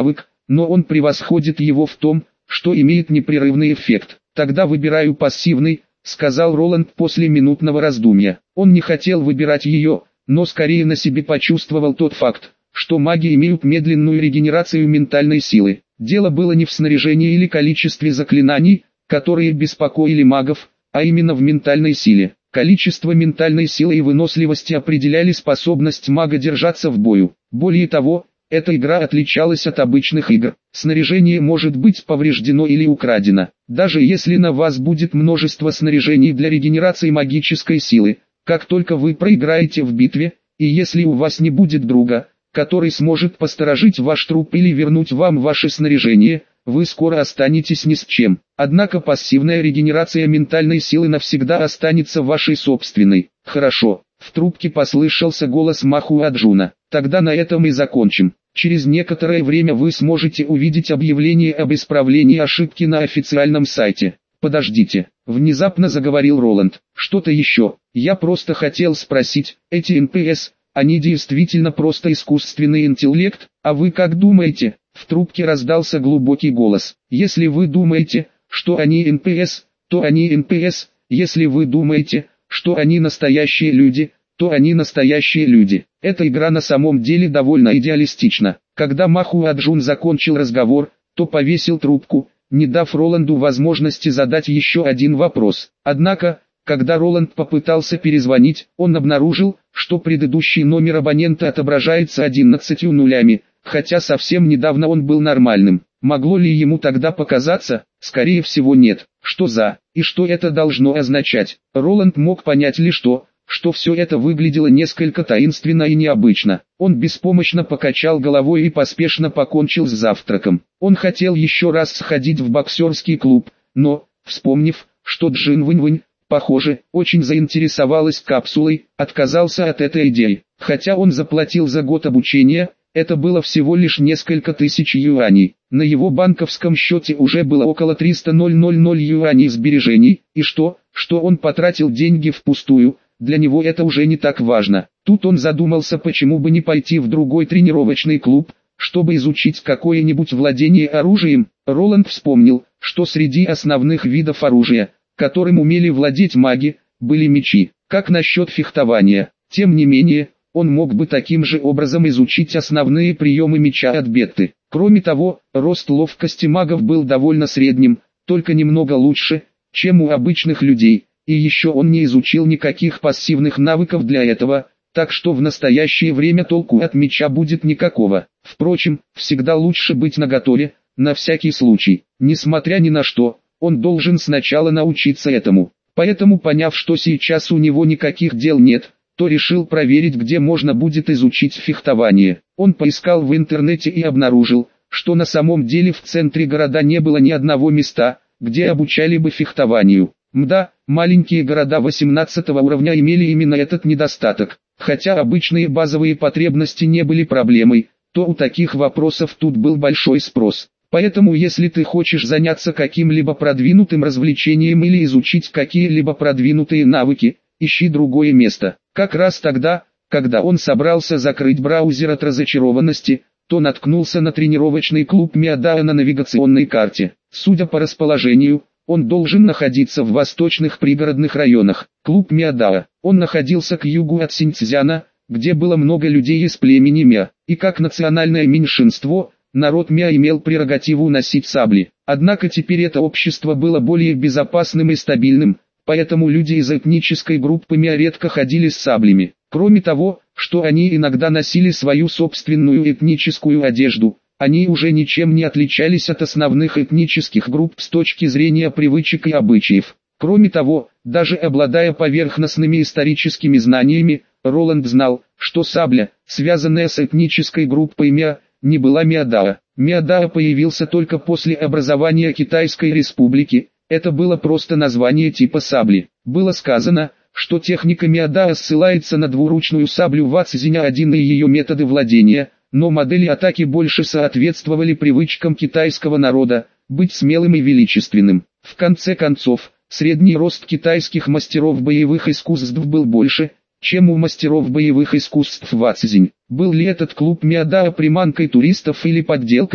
но он превосходит его в том, что имеет непрерывный эффект. «Тогда выбираю пассивный», — сказал Роланд после минутного раздумья. Он не хотел выбирать ее, но скорее на себе почувствовал тот факт, что маги имеют медленную регенерацию ментальной силы. Дело было не в снаряжении или количестве заклинаний, которые беспокоили магов, а именно в ментальной силе. Количество ментальной силы и выносливости определяли способность мага держаться в бою. Более того, эта игра отличалась от обычных игр. Снаряжение может быть повреждено или украдено. Даже если на вас будет множество снаряжений для регенерации магической силы, как только вы проиграете в битве, и если у вас не будет друга, который сможет посторожить ваш труп или вернуть вам ваше снаряжение, вы скоро останетесь ни с чем. Однако пассивная регенерация ментальной силы навсегда останется вашей собственной. Хорошо. В трубке послышался голос Махуа-Джуна. Тогда на этом и закончим. Через некоторое время вы сможете увидеть объявление об исправлении ошибки на официальном сайте. Подождите, внезапно заговорил Роланд. Что-то еще. Я просто хотел спросить, эти эн пи эс, они действительно просто искусственный интеллект, а вы как думаете? В трубке раздался глубокий голос. Если вы думаете, что они эн пи эс, то они эн пи эс, если вы думаете, что они настоящие люди, то они настоящие люди. Эта игра на самом деле довольно идеалистична. Когда Махуа-Джун закончил разговор, то повесил трубку, не дав Роланду возможности задать еще один вопрос. Однако, когда Роланд попытался перезвонить, он обнаружил, что предыдущий номер абонента отображается одиннадцатью нулями, хотя совсем недавно он был нормальным. Могло ли ему тогда показаться? Скорее всего нет. Что за, и что это должно означать? Роланд мог понять лишь то, что все это выглядело несколько таинственно и необычно. Он беспомощно покачал головой и поспешно покончил с завтраком. Он хотел еще раз сходить в боксерский клуб, но, вспомнив, что Джин Вэнь-Вэнь, похоже, очень заинтересовалась капсулой, отказался от этой идеи. Хотя он заплатил за год обучения, это было всего лишь несколько тысяч юаней. На его банковском счете уже было около триста тысяч юаней сбережений, и что, что он потратил деньги впустую, для него это уже не так важно. Тут он задумался, почему бы не пойти в другой тренировочный клуб, чтобы изучить какое-нибудь владение оружием. Роланд вспомнил, что среди основных видов оружия, которым умели владеть маги, были мечи. Как насчет фехтования? Тем не менее, он мог бы таким же образом изучить основные приемы меча от Бетты. Кроме того, рост ловкости магов был довольно средним, только немного лучше, чем у обычных людей, и еще он не изучил никаких пассивных навыков для этого, так что в настоящее время толку от меча будет никакого. Впрочем, всегда лучше быть наготове, на всякий случай. Несмотря ни на что, он должен сначала научиться этому. Поэтому, поняв, что сейчас у него никаких дел нет, то решил проверить, где можно будет изучить фехтование. Он поискал в интернете и обнаружил, что на самом деле в центре города не было ни одного места, где обучали бы фехтованию. Мда, маленькие города восемнадцатого уровня имели именно этот недостаток. Хотя обычные базовые потребности не были проблемой, то у таких вопросов тут был большой спрос. Поэтому если ты хочешь заняться каким-либо продвинутым развлечением или изучить какие-либо продвинутые навыки, ищи другое место. Как раз тогда, когда он собрался закрыть браузер от разочарованности, то наткнулся на тренировочный клуб Миадаа на навигационной карте. Судя по расположению, он должен находиться в восточных пригородных районах. Клуб Миадаа. Он находился к югу от Синьцзяна, где было много людей из племени Мя, и как национальное меньшинство, народ Мя имел прерогативу носить сабли. Однако теперь это общество было более безопасным и стабильным, поэтому люди из этнической группы Мя редко ходили с саблями. Кроме того, что они иногда носили свою собственную этническую одежду, они уже ничем не отличались от основных этнических групп с точки зрения привычек и обычаев. Кроме того, даже обладая поверхностными историческими знаниями, Роланд знал, что сабля, связанная с этнической группой Мя, не была Миадаа. Миадаа появился только после образования Китайской республики, это было просто название типа сабли. Было сказано, что техника Миадаа ссылается на двуручную саблю Вацзиня один и ее методы владения, но модели атаки больше соответствовали привычкам китайского народа, быть смелым и величественным. В конце концов, средний рост китайских мастеров боевых искусств был больше, чем у мастеров боевых искусств Вацзинь. Был ли этот клуб Миадаа приманкой туристов или подделкой?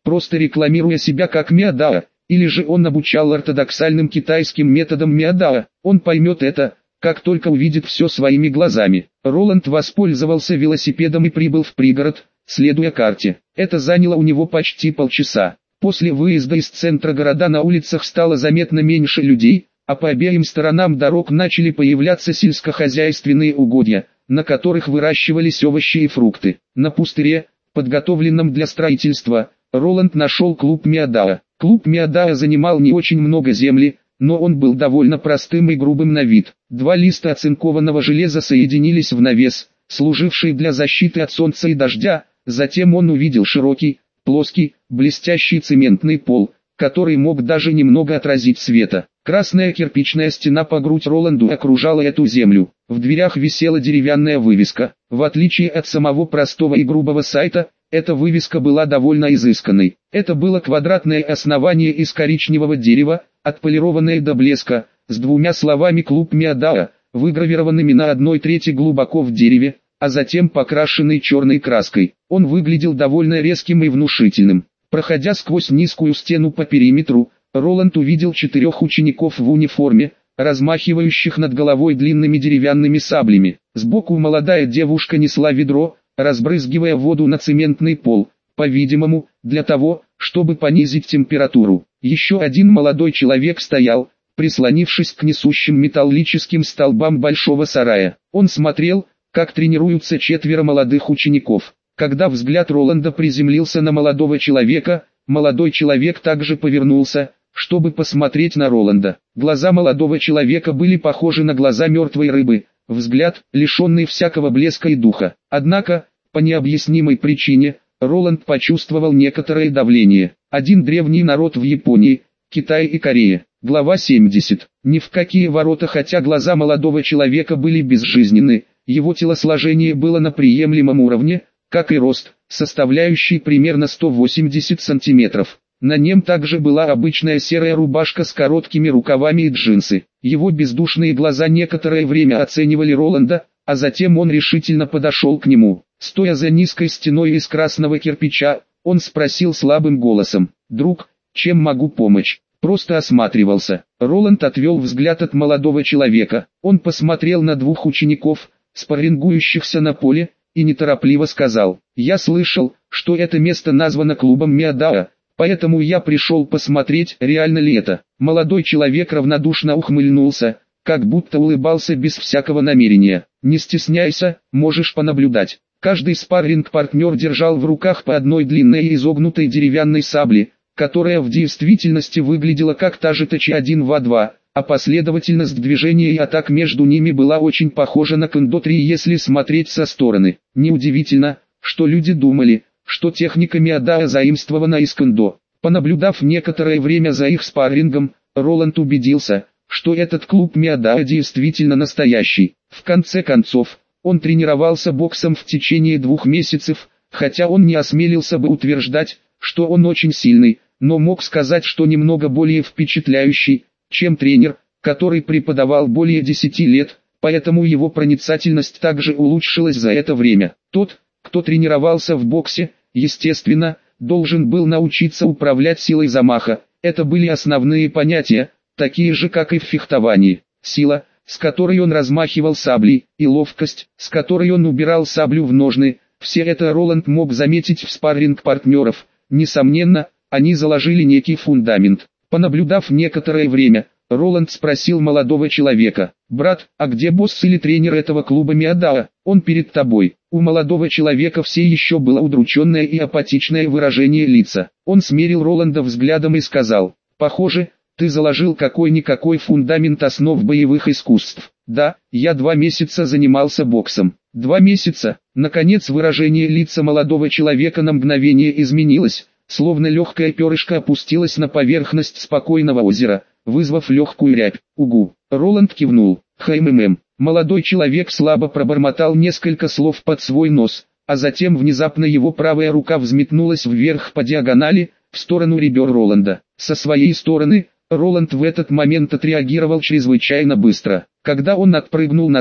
просто рекламируя себя как Миадао, или же он обучал ортодоксальным китайским методам Миадао. Он поймет это, как только увидит все своими глазами. Роланд воспользовался велосипедом и прибыл в пригород, следуя карте. Это заняло у него почти полчаса. После выезда из центра города на улицах стало заметно меньше людей, а по обеим сторонам дорог начали появляться сельскохозяйственные угодья, на которых выращивались овощи и фрукты. На пустыре, подготовленном для строительства, Роланд нашел клуб Миадао. Клуб Миадао занимал не очень много земли, но он был довольно простым и грубым на вид. Два листа оцинкованного железа соединились в навес, служивший для защиты от солнца и дождя. Затем он увидел широкий, плоский, блестящий цементный пол, который мог даже немного отразить света. Красная кирпичная стена по грудь Роланду окружала эту землю. В дверях висела деревянная вывеска. В отличие от самого простого и грубого сайта, эта вывеска была довольно изысканной. Это было квадратное основание из коричневого дерева, отполированное до блеска, с двумя словами «Клуб Миадао», выгравированными на одной трети глубоко в дереве, а затем покрашенный черной краской. Он выглядел довольно резким и внушительным. Проходя сквозь низкую стену по периметру, Роланд увидел четырех учеников в униформе, размахивающих над головой длинными деревянными саблями. Сбоку молодая девушка несла ведро, разбрызгивая воду на цементный пол, по-видимому, для того, чтобы понизить температуру. Еще один молодой человек стоял, прислонившись к несущим металлическим столбам большого сарая. Он смотрел, как тренируются четверо молодых учеников. Когда взгляд Роланда приземлился на молодого человека, молодой человек также повернулся, чтобы посмотреть на Роланда. Глаза молодого человека были похожи на глаза мертвой рыбы, взгляд, лишенный всякого блеска и духа. Однако, по необъяснимой причине, Роланд почувствовал некоторое давление. Один древний народ в Японии, Китае и Корее. Глава семьдесят. Ни в какие ворота, хотя глаза молодого человека были безжизненны, его телосложение было на приемлемом уровне, как и рост, составляющий примерно сто восемьдесят сантиметров. На нем также была обычная серая рубашка с короткими рукавами и джинсы. Его бездушные глаза некоторое время оценивали Роланда, а затем он решительно подошел к нему. Стоя за низкой стеной из красного кирпича, он спросил слабым голосом: «Друг, чем могу помочь?» Просто осматривался. Роланд отвел взгляд от молодого человека. Он посмотрел на двух учеников, спаррингующихся на поле, и неторопливо сказал: «Я слышал, что это место названо клубом Миадао, поэтому я пришел посмотреть, реально ли это». Молодой человек равнодушно ухмыльнулся, как будто улыбался без всякого намерения. «Не стесняйся, можешь понаблюдать». Каждый спарринг-партнер держал в руках по одной длинной и изогнутой деревянной сабле, которая в действительности выглядела как та же Тэ Чи один вэ два, а последовательность движения и атак между ними была очень похожа на кендо три, если смотреть со стороны. Неудивительно, что люди думали, что техника Миадао заимствована из кендо. Понаблюдав некоторое время за их спаррингом, Роланд убедился, что этот клуб Миадао действительно настоящий. В конце концов, он тренировался боксом в течение двух месяцев, хотя он не осмелился бы утверждать, что он очень сильный, но мог сказать, что немного более впечатляющий, чем тренер, который преподавал более десяти лет, поэтому его проницательность также улучшилась за это время. Тот, кто тренировался в боксе, естественно, должен был научиться управлять силой замаха. Это были основные понятия, такие же как и в фехтовании. Сила, с которой он размахивал саблей, и ловкость, с которой он убирал саблю в ножны, все это Роланд мог заметить в спарринг-партнеров. Несомненно, они заложили некий фундамент. Понаблюдав некоторое время, Роланд спросил молодого человека: «Брат, а где босс или тренер этого клуба Миадао? Он перед тобой». У молодого человека все еще было удрученное и апатичное выражение лица. Он смерил Роланда взглядом и сказал: «Похоже, ты заложил какой-никакой фундамент основ боевых искусств». «Да, я два месяца занимался боксом». «Два месяца?» Наконец выражение лица молодого человека на мгновение изменилось, словно легкое перышко опустилось на поверхность спокойного озера, вызвав легкую рябь. «Угу». Роланд кивнул. «Хмм». Молодой человек слабо пробормотал несколько слов под свой нос, а затем внезапно его правая рука взметнулась вверх по диагонали, в сторону ребер Роланда. Со своей стороны, Роланд в этот момент отреагировал чрезвычайно быстро. Когда он отпрыгнул назад,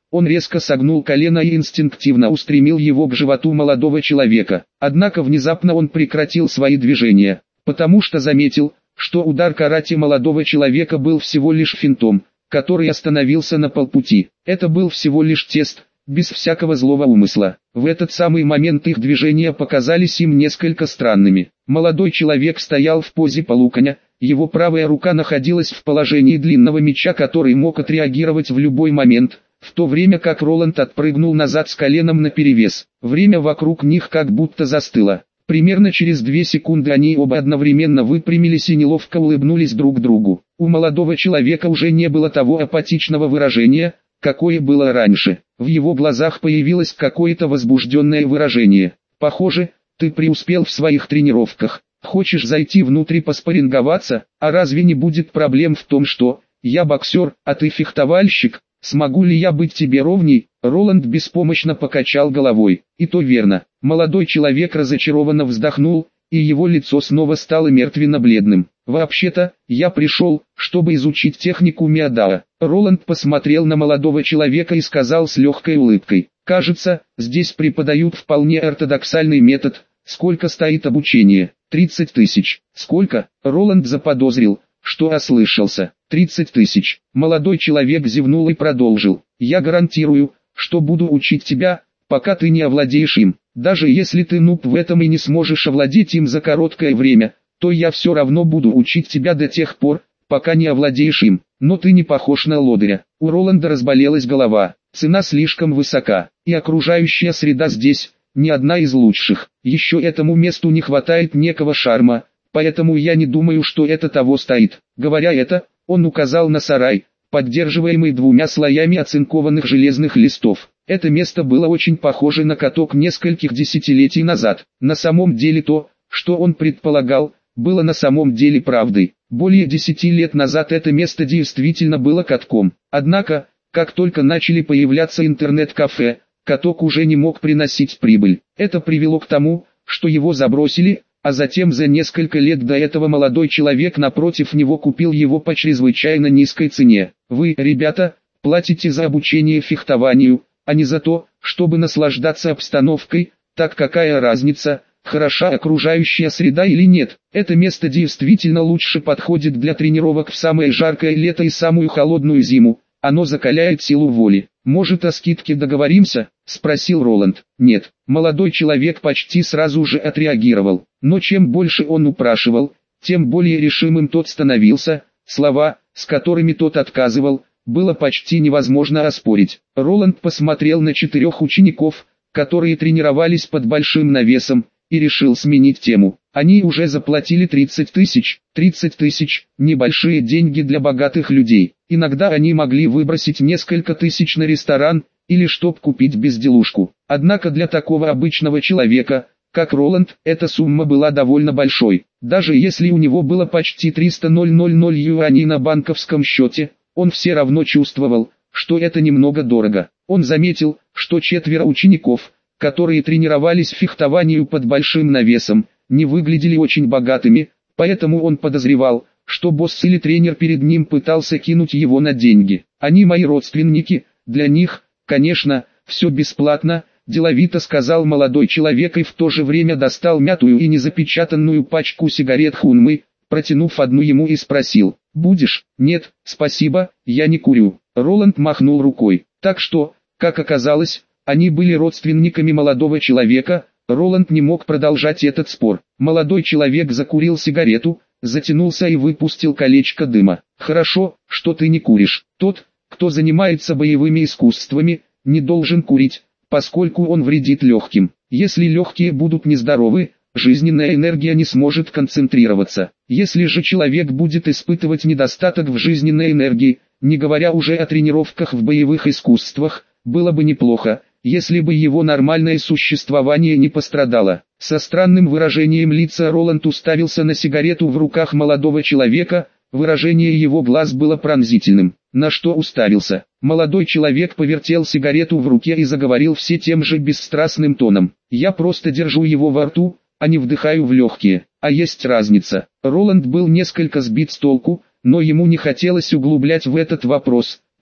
Он резко согнул колено и инстинктивно устремил его к животу молодого человека. Однако внезапно он прекратил свои движения, потому что заметил, что удар карате молодого человека был всего лишь финтом, который остановился на полпути. Это был всего лишь тест, без всякого злого умысла. В этот самый момент их движения показались им несколько странными. Молодой человек стоял в позе полуконя, его правая рука находилась в положении длинного меча, который мог отреагировать в любой момент, в то время как Роланд отпрыгнул назад с коленом наперевес. Время вокруг них как будто застыло. Примерно через две секунды они оба одновременно выпрямились и неловко улыбнулись друг другу. У молодого человека уже не было того апатичного выражения, какое было раньше. В его глазах появилось какое-то возбужденное выражение. «Похоже, ты преуспел в своих тренировках. Хочешь зайти внутрь поспарринговаться? А разве не будет проблем в том, что я боксер, а ты фехтовальщик? Смогу ли я быть тебе ровней?» Роланд беспомощно покачал головой. И то верно. Молодой человек разочарованно вздохнул, и его лицо снова стало мертвенно-бледным. «Вообще-то, я пришел, чтобы изучить технику Миадао». Роланд посмотрел на молодого человека и сказал с легкой улыбкой: «Кажется, здесь преподают вполне ортодоксальный метод. Сколько стоит обучение?» «тридцать тысяч». «Сколько?» Роланд заподозрил, что ослышался. «тридцать тысяч». Молодой человек зевнул и продолжил: «Я гарантирую, что буду учить тебя, пока ты не овладеешь им. Даже если ты нуб в этом и не сможешь овладеть им за короткое время, то я все равно буду учить тебя до тех пор, пока не овладеешь им. Но ты не похож на лодыря». У Роланда разболелась голова. Цена слишком высока, и окружающая среда здесь не одна из лучших. Еще этому месту не хватает некого шарма, поэтому я не думаю, что это того стоит. Говоря это, он указал на сарай, поддерживаемый двумя слоями оцинкованных железных листов. Это место было очень похоже на каток нескольких десятилетий назад. На самом деле то, что он предполагал, было на самом деле правдой. Более десяти лет назад это место действительно было катком. Однако, как только начали появляться интернет-кафе, каток уже не мог приносить прибыль. Это привело к тому, что его забросили, а затем за несколько лет до этого молодой человек напротив него купил его по чрезвычайно низкой цене. Вы, ребята, платите за обучение фехтованию, а не за то, чтобы наслаждаться обстановкой. Так какая разница, хороша окружающая среда или нет? Это место действительно лучше подходит для тренировок в самое жаркое лето и самую холодную зиму. Оно закаляет силу воли. «Может, о скидке договоримся?» – спросил Роланд. «Нет». Молодой человек почти сразу же отреагировал. Но чем больше он упрашивал, тем более решимым тот становился. Слова, с которыми тот отказывал, было почти невозможно оспорить. Роланд посмотрел на четырех учеников, которые тренировались под большим навесом, и решил сменить тему. Они уже заплатили тридцать тысяч. тридцать тысяч – небольшие деньги для богатых людей. Иногда они могли выбросить несколько тысяч на ресторан, или чтоб купить безделушку. Однако для такого обычного человека, как Роланд, эта сумма была довольно большой. Даже если у него было почти триста тысяч юаней на банковском счете, он все равно чувствовал, что это немного дорого. Он заметил, что четверо учеников, которые тренировались фехтованию под большим навесом, не выглядели очень богатыми, поэтому он подозревал, что босс или тренер перед ним пытался кинуть его на деньги. «Они мои родственники, для них, конечно, все бесплатно», – деловито сказал молодой человек и в то же время достал мятую и незапечатанную пачку сигарет Хунмы, протянув одну ему и спросил: «Будешь?» «Нет, спасибо, я не курю». Роланд махнул рукой. Так что, как оказалось, они были родственниками молодого человека. Роланд не мог продолжать этот спор. Молодой человек закурил сигарету, затянулся и выпустил колечко дыма. «Хорошо, что ты не куришь. Тот, кто занимается боевыми искусствами, не должен курить, поскольку он вредит легким. Если легкие будут нездоровы, жизненная энергия не сможет концентрироваться. Если же человек будет испытывать недостаток в жизненной энергии, не говоря уже о тренировках в боевых искусствах, было бы неплохо, если бы его нормальное существование не пострадало». Со странным выражением лица Роланд уставился на сигарету в руках молодого человека. Выражение его глаз было пронзительным. На что уставился? Молодой человек повертел сигарету в руке и заговорил все тем же бесстрастным тоном. «Я просто держу его во рту, а не вдыхаю в легкие. А есть разница». Роланд был несколько сбит с толку, но ему не хотелось углублять в этот вопрос,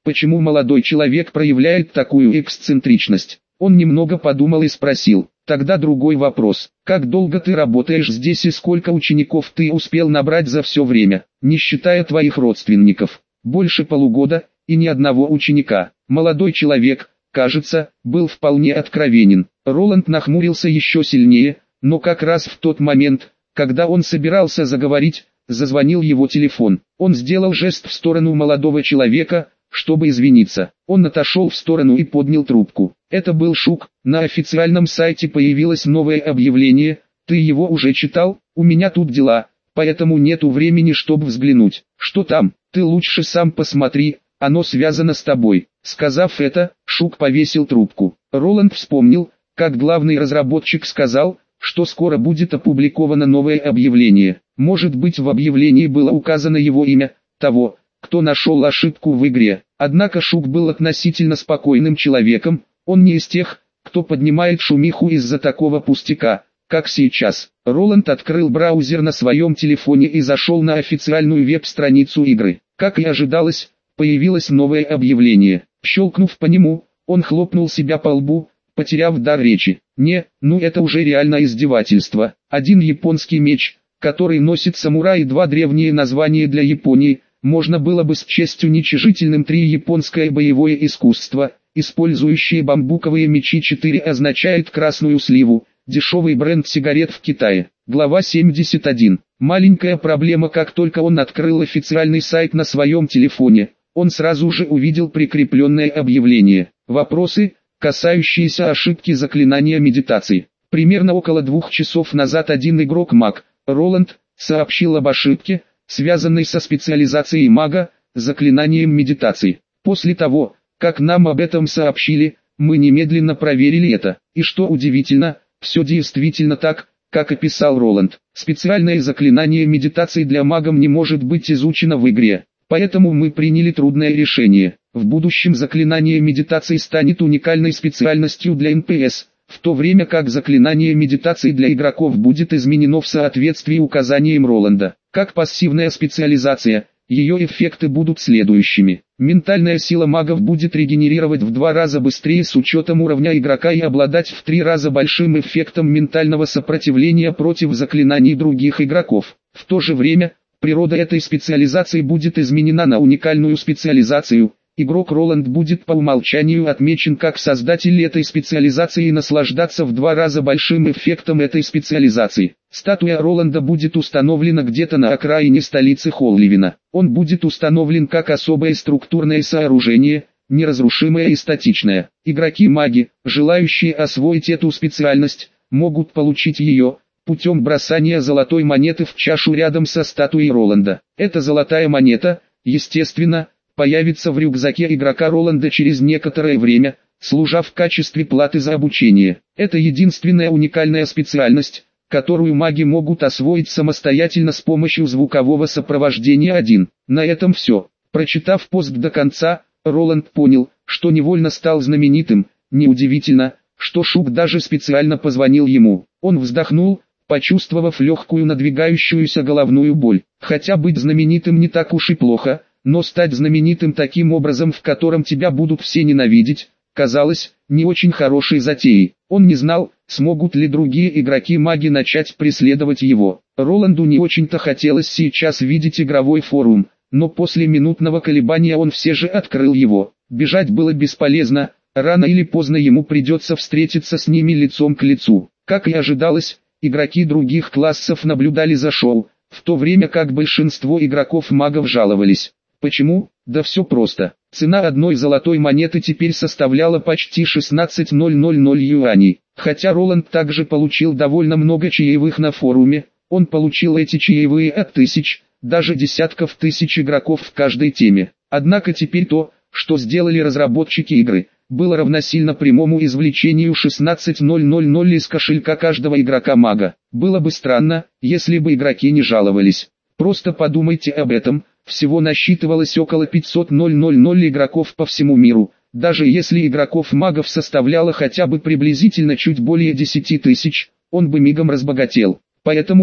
почему молодой человек проявляет такую эксцентричность. Он немного подумал и спросил: «Тогда другой вопрос. Как долго ты работаешь здесь и сколько учеников ты успел набрать за все время, не считая твоих родственников?» «Больше полугода, и ни одного ученика». Молодой человек, кажется, был вполне откровенен. Роланд нахмурился еще сильнее, но как раз в тот момент, когда он собирался заговорить, зазвонил его телефон. Он сделал жест в сторону молодого человека, чтобы извиниться. Он отошел в сторону и поднял трубку. Это был Шук. На официальном сайте появилось новое объявление. «Ты его уже читал? У меня тут дела, поэтому нету времени, чтобы взглянуть. Что там? Ты лучше сам посмотри, оно связано с тобой». Сказав это, Шук повесил трубку. Роланд вспомнил, как главный разработчик сказал, что скоро будет опубликовано новое объявление. Может быть, в объявлении было указано его имя, того, кто нашел ошибку в игре. Однако Шук был относительно спокойным человеком, он не из тех, кто поднимает шумиху из-за такого пустяка, как сейчас. Роланд открыл браузер на своем телефоне и зашел на официальную веб-страницу игры. Как и ожидалось, появилось новое объявление. Щелкнув по нему, он хлопнул себя по лбу, потеряв дар речи. Не, ну это уже реально издевательство. Один японский меч, который носит самурай, и два древние названия для Японии, можно было бы счесть уничижительным. Три японское боевое искусство, использующие бамбуковые мечи. Четыре означает красную сливу, дешевый бренд сигарет в Китае. Глава семьдесят один. Маленькая проблема: как только он открыл официальный сайт на своем телефоне, он сразу же увидел прикрепленное объявление. Вопросы, касающиеся ошибки заклинания медитации. Примерно около двух часов назад один игрок маг, Роланд, сообщил об ошибке, связанной со специализацией мага, заклинанием медитации. После того, как нам об этом сообщили, мы немедленно проверили это. И что удивительно, все действительно так, как описал Роланд. Специальное заклинание медитации для магов не может быть изучено в игре. Поэтому мы приняли трудное решение. В будущем заклинание медитации станет уникальной специальностью для эн пи эс, в то время как заклинание медитации для игроков будет изменено в соответствии указаниям Роланда. Как пассивная специализация, ее эффекты будут следующими. Ментальная сила магов будет регенерировать в два раза быстрее с учетом уровня игрока и обладать в три раза большим эффектом ментального сопротивления против заклинаний других игроков. В то же время, природа этой специализации будет изменена на уникальную специализацию. Игрок Роланд будет по умолчанию отмечен как создатель этой специализации и наслаждаться в два раза большим эффектом этой специализации. Статуя Роланда будет установлена где-то на окраине столицы Холливина. Он будет установлен как особое структурное сооружение, неразрушимое и статичное. Игроки-маги, желающие освоить эту специальность, могут получить ее путем бросания золотой монеты в чашу рядом со статуей Роланда. Эта золотая монета, естественно, появится в рюкзаке игрока Роланда через некоторое время, служа в качестве платы за обучение. Это единственная уникальная специальность, которую маги могут освоить самостоятельно с помощью звукового сопровождения. Один. На этом все. Прочитав пост до конца, Роланд понял, что невольно стал знаменитым. Неудивительно, что Шук даже специально позвонил ему. Он вздохнул, почувствовав легкую надвигающуюся головную боль. Хотя быть знаменитым не так уж и плохо, но стать знаменитым таким образом, в котором тебя будут все ненавидеть, казалось не очень хорошей затеей. Он не знал, смогут ли другие игроки-маги начать преследовать его. Роланду не очень-то хотелось сейчас видеть игровой форум, но после минутного колебания он все же открыл его. Бежать было бесполезно, рано или поздно ему придется встретиться с ними лицом к лицу. Как и ожидалось, игроки других классов наблюдали за шоу, в то время как большинство игроков-магов жаловались. Почему? Да все просто. Цена одной золотой монеты теперь составляла почти шестнадцать тысяч юаней. Хотя Роланд также получил довольно много чаевых на форуме, он получил эти чаевые от тысяч, даже десятков тысяч игроков в каждой теме. Однако теперь то, что сделали разработчики игры, было равносильно прямому извлечению шестнадцать тысяч из кошелька каждого игрока-мага. Было бы странно, если бы игроки не жаловались. Просто подумайте об этом. Всего насчитывалось около пятьсот тысяч игроков по всему миру, даже если игроков-магов составляло хотя бы приблизительно чуть более десять тысяч, он бы мигом разбогател. Поэтому то,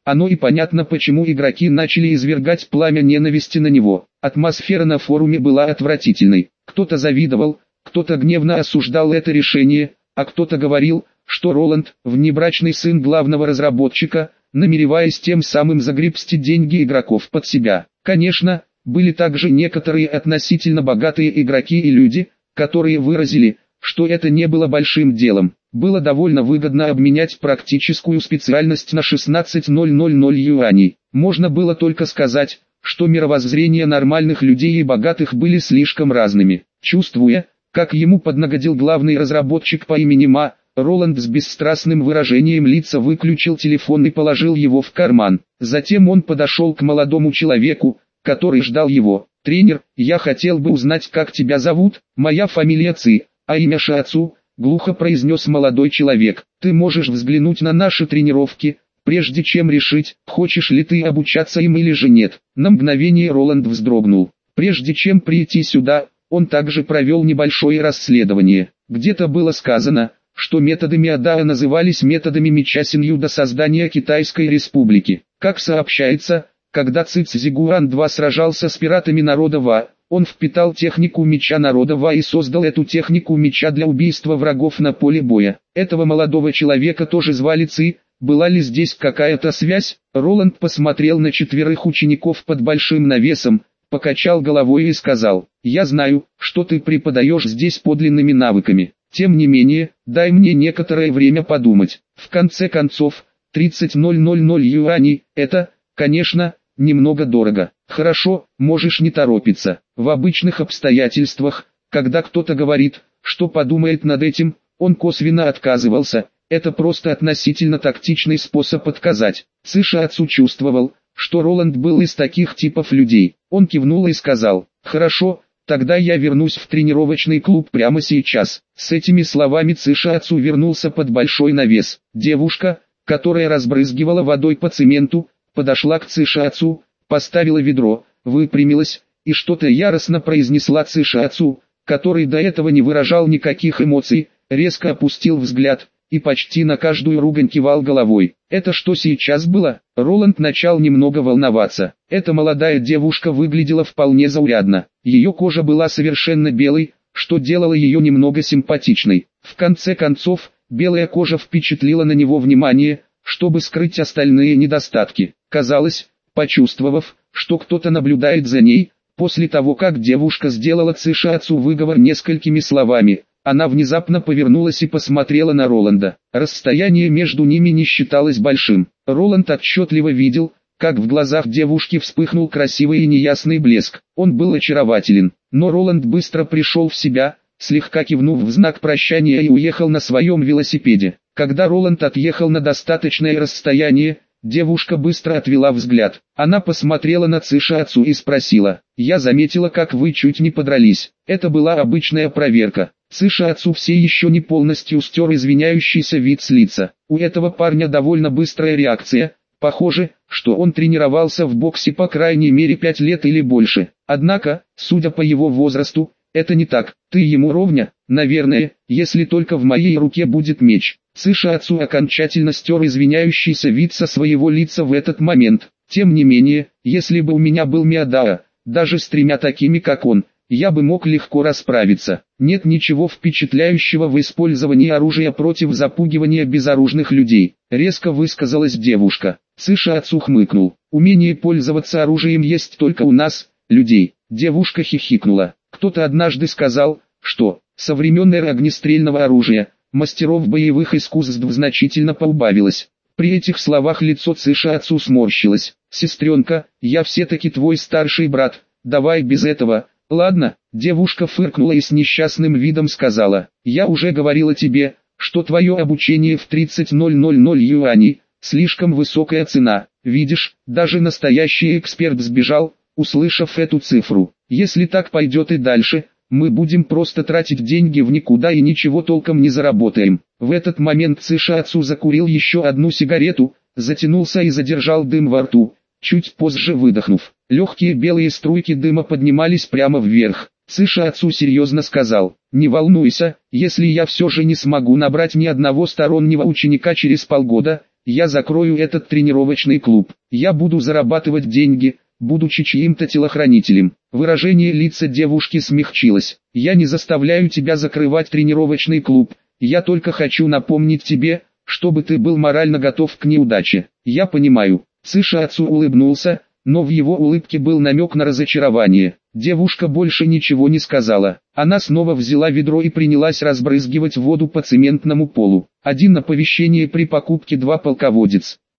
Оно и понятно, почему игроки начали извергать пламя ненависти на него. Атмосфера на форуме была отвратительной. Кто-то завидовал, кто-то гневно осуждал это решение, а кто-то говорил, что Роланд, внебрачный сын главного разработчика, намереваясь тем самым загребсти деньги игроков под себя. Конечно, были также некоторые относительно богатые игроки и люди, которые выразили, что это не было большим делом. Было довольно выгодно обменять практическую специальность на шестнадцать тысяч юаней. Можно было только сказать, что мировоззрения нормальных людей и богатых были слишком разными. Чувствуя, как ему поднагодил главный разработчик по имени Ма, Роланд с бесстрастным выражением лица выключил телефон и положил его в карман. Затем он подошел к молодому человеку, который ждал его. «Тренер, я хотел бы узнать, как тебя зовут?» «Моя фамилия Ци, а имя Шиацу», — глухо произнес молодой человек. «Ты можешь взглянуть на наши тренировки, прежде чем решить, хочешь ли ты обучаться им или же нет». На мгновение Роланд вздрогнул. Прежде чем прийти сюда, он также провел небольшое расследование. Где-то было сказано, что методы Миадао назывались методами меча Синью до создания Китайской Республики. Как сообщается, когда Ци Цзигуан-два сражался с пиратами народа Ва, он впитал технику меча народа Ва и создал эту технику меча для убийства врагов на поле боя. Этого молодого человека тоже звали Ци. Была ли здесь какая-то связь? Роланд посмотрел на четверых учеников под большим навесом, покачал головой и сказал: «Я знаю, что ты преподаешь здесь подлинными навыками. Тем не менее, дай мне некоторое время подумать. В конце концов, тридцать тысяч юаней – это, конечно, немного дорого. Хорошо, можешь не торопиться. В обычных обстоятельствах, когда кто-то говорит, что подумает над этим, он косвенно отказывался. Это просто относительно тактичный способ отказать». Ци Шиацу чувствовал, что Роланд был из таких типов людей. Он кивнул и сказал: «Хорошо, тогда я вернусь в тренировочный клуб прямо сейчас». С этими словами Ци Шиацу вернулся под большой навес. Девушка, которая разбрызгивала водой по цементу, подошла к Ци Шиацу, поставила ведро, выпрямилась и что-то яростно произнесла. Ци Шиацу, который до этого не выражал никаких эмоций, резко опустил взгляд и почти на каждую ругань кивал головой. Это что сейчас было? Роланд начал немного волноваться. Эта молодая девушка выглядела вполне заурядно. Ее кожа была совершенно белой, что делало ее немного симпатичной. В конце концов, белая кожа впечатлила на него внимание, чтобы скрыть остальные недостатки. Казалось, почувствовав, что кто-то наблюдает за ней, после того как девушка сделала Ци Шиацу выговор несколькими словами, она внезапно повернулась и посмотрела на Роланда. Расстояние между ними не считалось большим. Роланд отчетливо видел, как в глазах девушки вспыхнул красивый и неясный блеск. Он был очарователен, но Роланд быстро пришел в себя, слегка кивнув в знак прощания и уехал на своем велосипеде. Когда Роланд отъехал на достаточное расстояние, девушка быстро отвела взгляд. Она посмотрела на Ци Шиацу и спросила: «Я заметила, как вы чуть не подрались». Это была обычная проверка. Ци Шиацу все еще не полностью стер извиняющийся вид с лица. У этого парня довольно быстрая реакция. Похоже, что он тренировался в боксе по крайней мере пять лет или больше. Однако, судя по его возрасту, это не так. Ты ему ровня? Наверное, если только в моей руке будет меч. Ци Шиацу окончательно стер извиняющийся вид со своего лица в этот момент. Тем не менее, если бы у меня был Миадао, даже с тремя такими как он, я бы мог легко расправиться. Нет ничего впечатляющего в использовании оружия против запугивания безоружных людей, резко высказалась девушка. Ци Шиацу хмыкнул. Умение пользоваться оружием есть только у нас, людей. Девушка хихикнула. Кто-то однажды сказал, что со времен эры огнестрельного оружия мастеров боевых искусств значительно поубавилось. При этих словах лицо Ци Шиацу сморщилось. «Сестренка, я все-таки твой старший брат, давай без этого». «Ладно», девушка фыркнула и с несчастным видом сказала: «Я уже говорила тебе, что твое обучение в тридцать тысяч юаней, слишком высокая цена. Видишь, даже настоящий эксперт сбежал, услышав эту цифру. Если так пойдет и дальше, мы будем просто тратить деньги в никуда и ничего толком не заработаем». В этот момент Ци Шиацу закурил еще одну сигарету, затянулся и задержал дым во рту, чуть позже выдохнув. Легкие белые струйки дыма поднимались прямо вверх. Ци Шиацу серьезно сказал: «Не волнуйся, если я все же не смогу набрать ни одного стороннего ученика через полгода, я закрою этот тренировочный клуб. Я буду зарабатывать деньги, будучи чьим-то телохранителем. Выражение лица девушки смягчилось. Я не заставляю тебя закрывать тренировочный клуб. Я только хочу напомнить тебе, чтобы ты был морально готов к неудаче. Я понимаю. Цишиацу улыбнулся, но в его улыбке был намек на разочарование. Девушка больше ничего не сказала. Она снова взяла ведро и принялась разбрызгивать воду по цементному полу. Один оповещение при покупке, два полководец.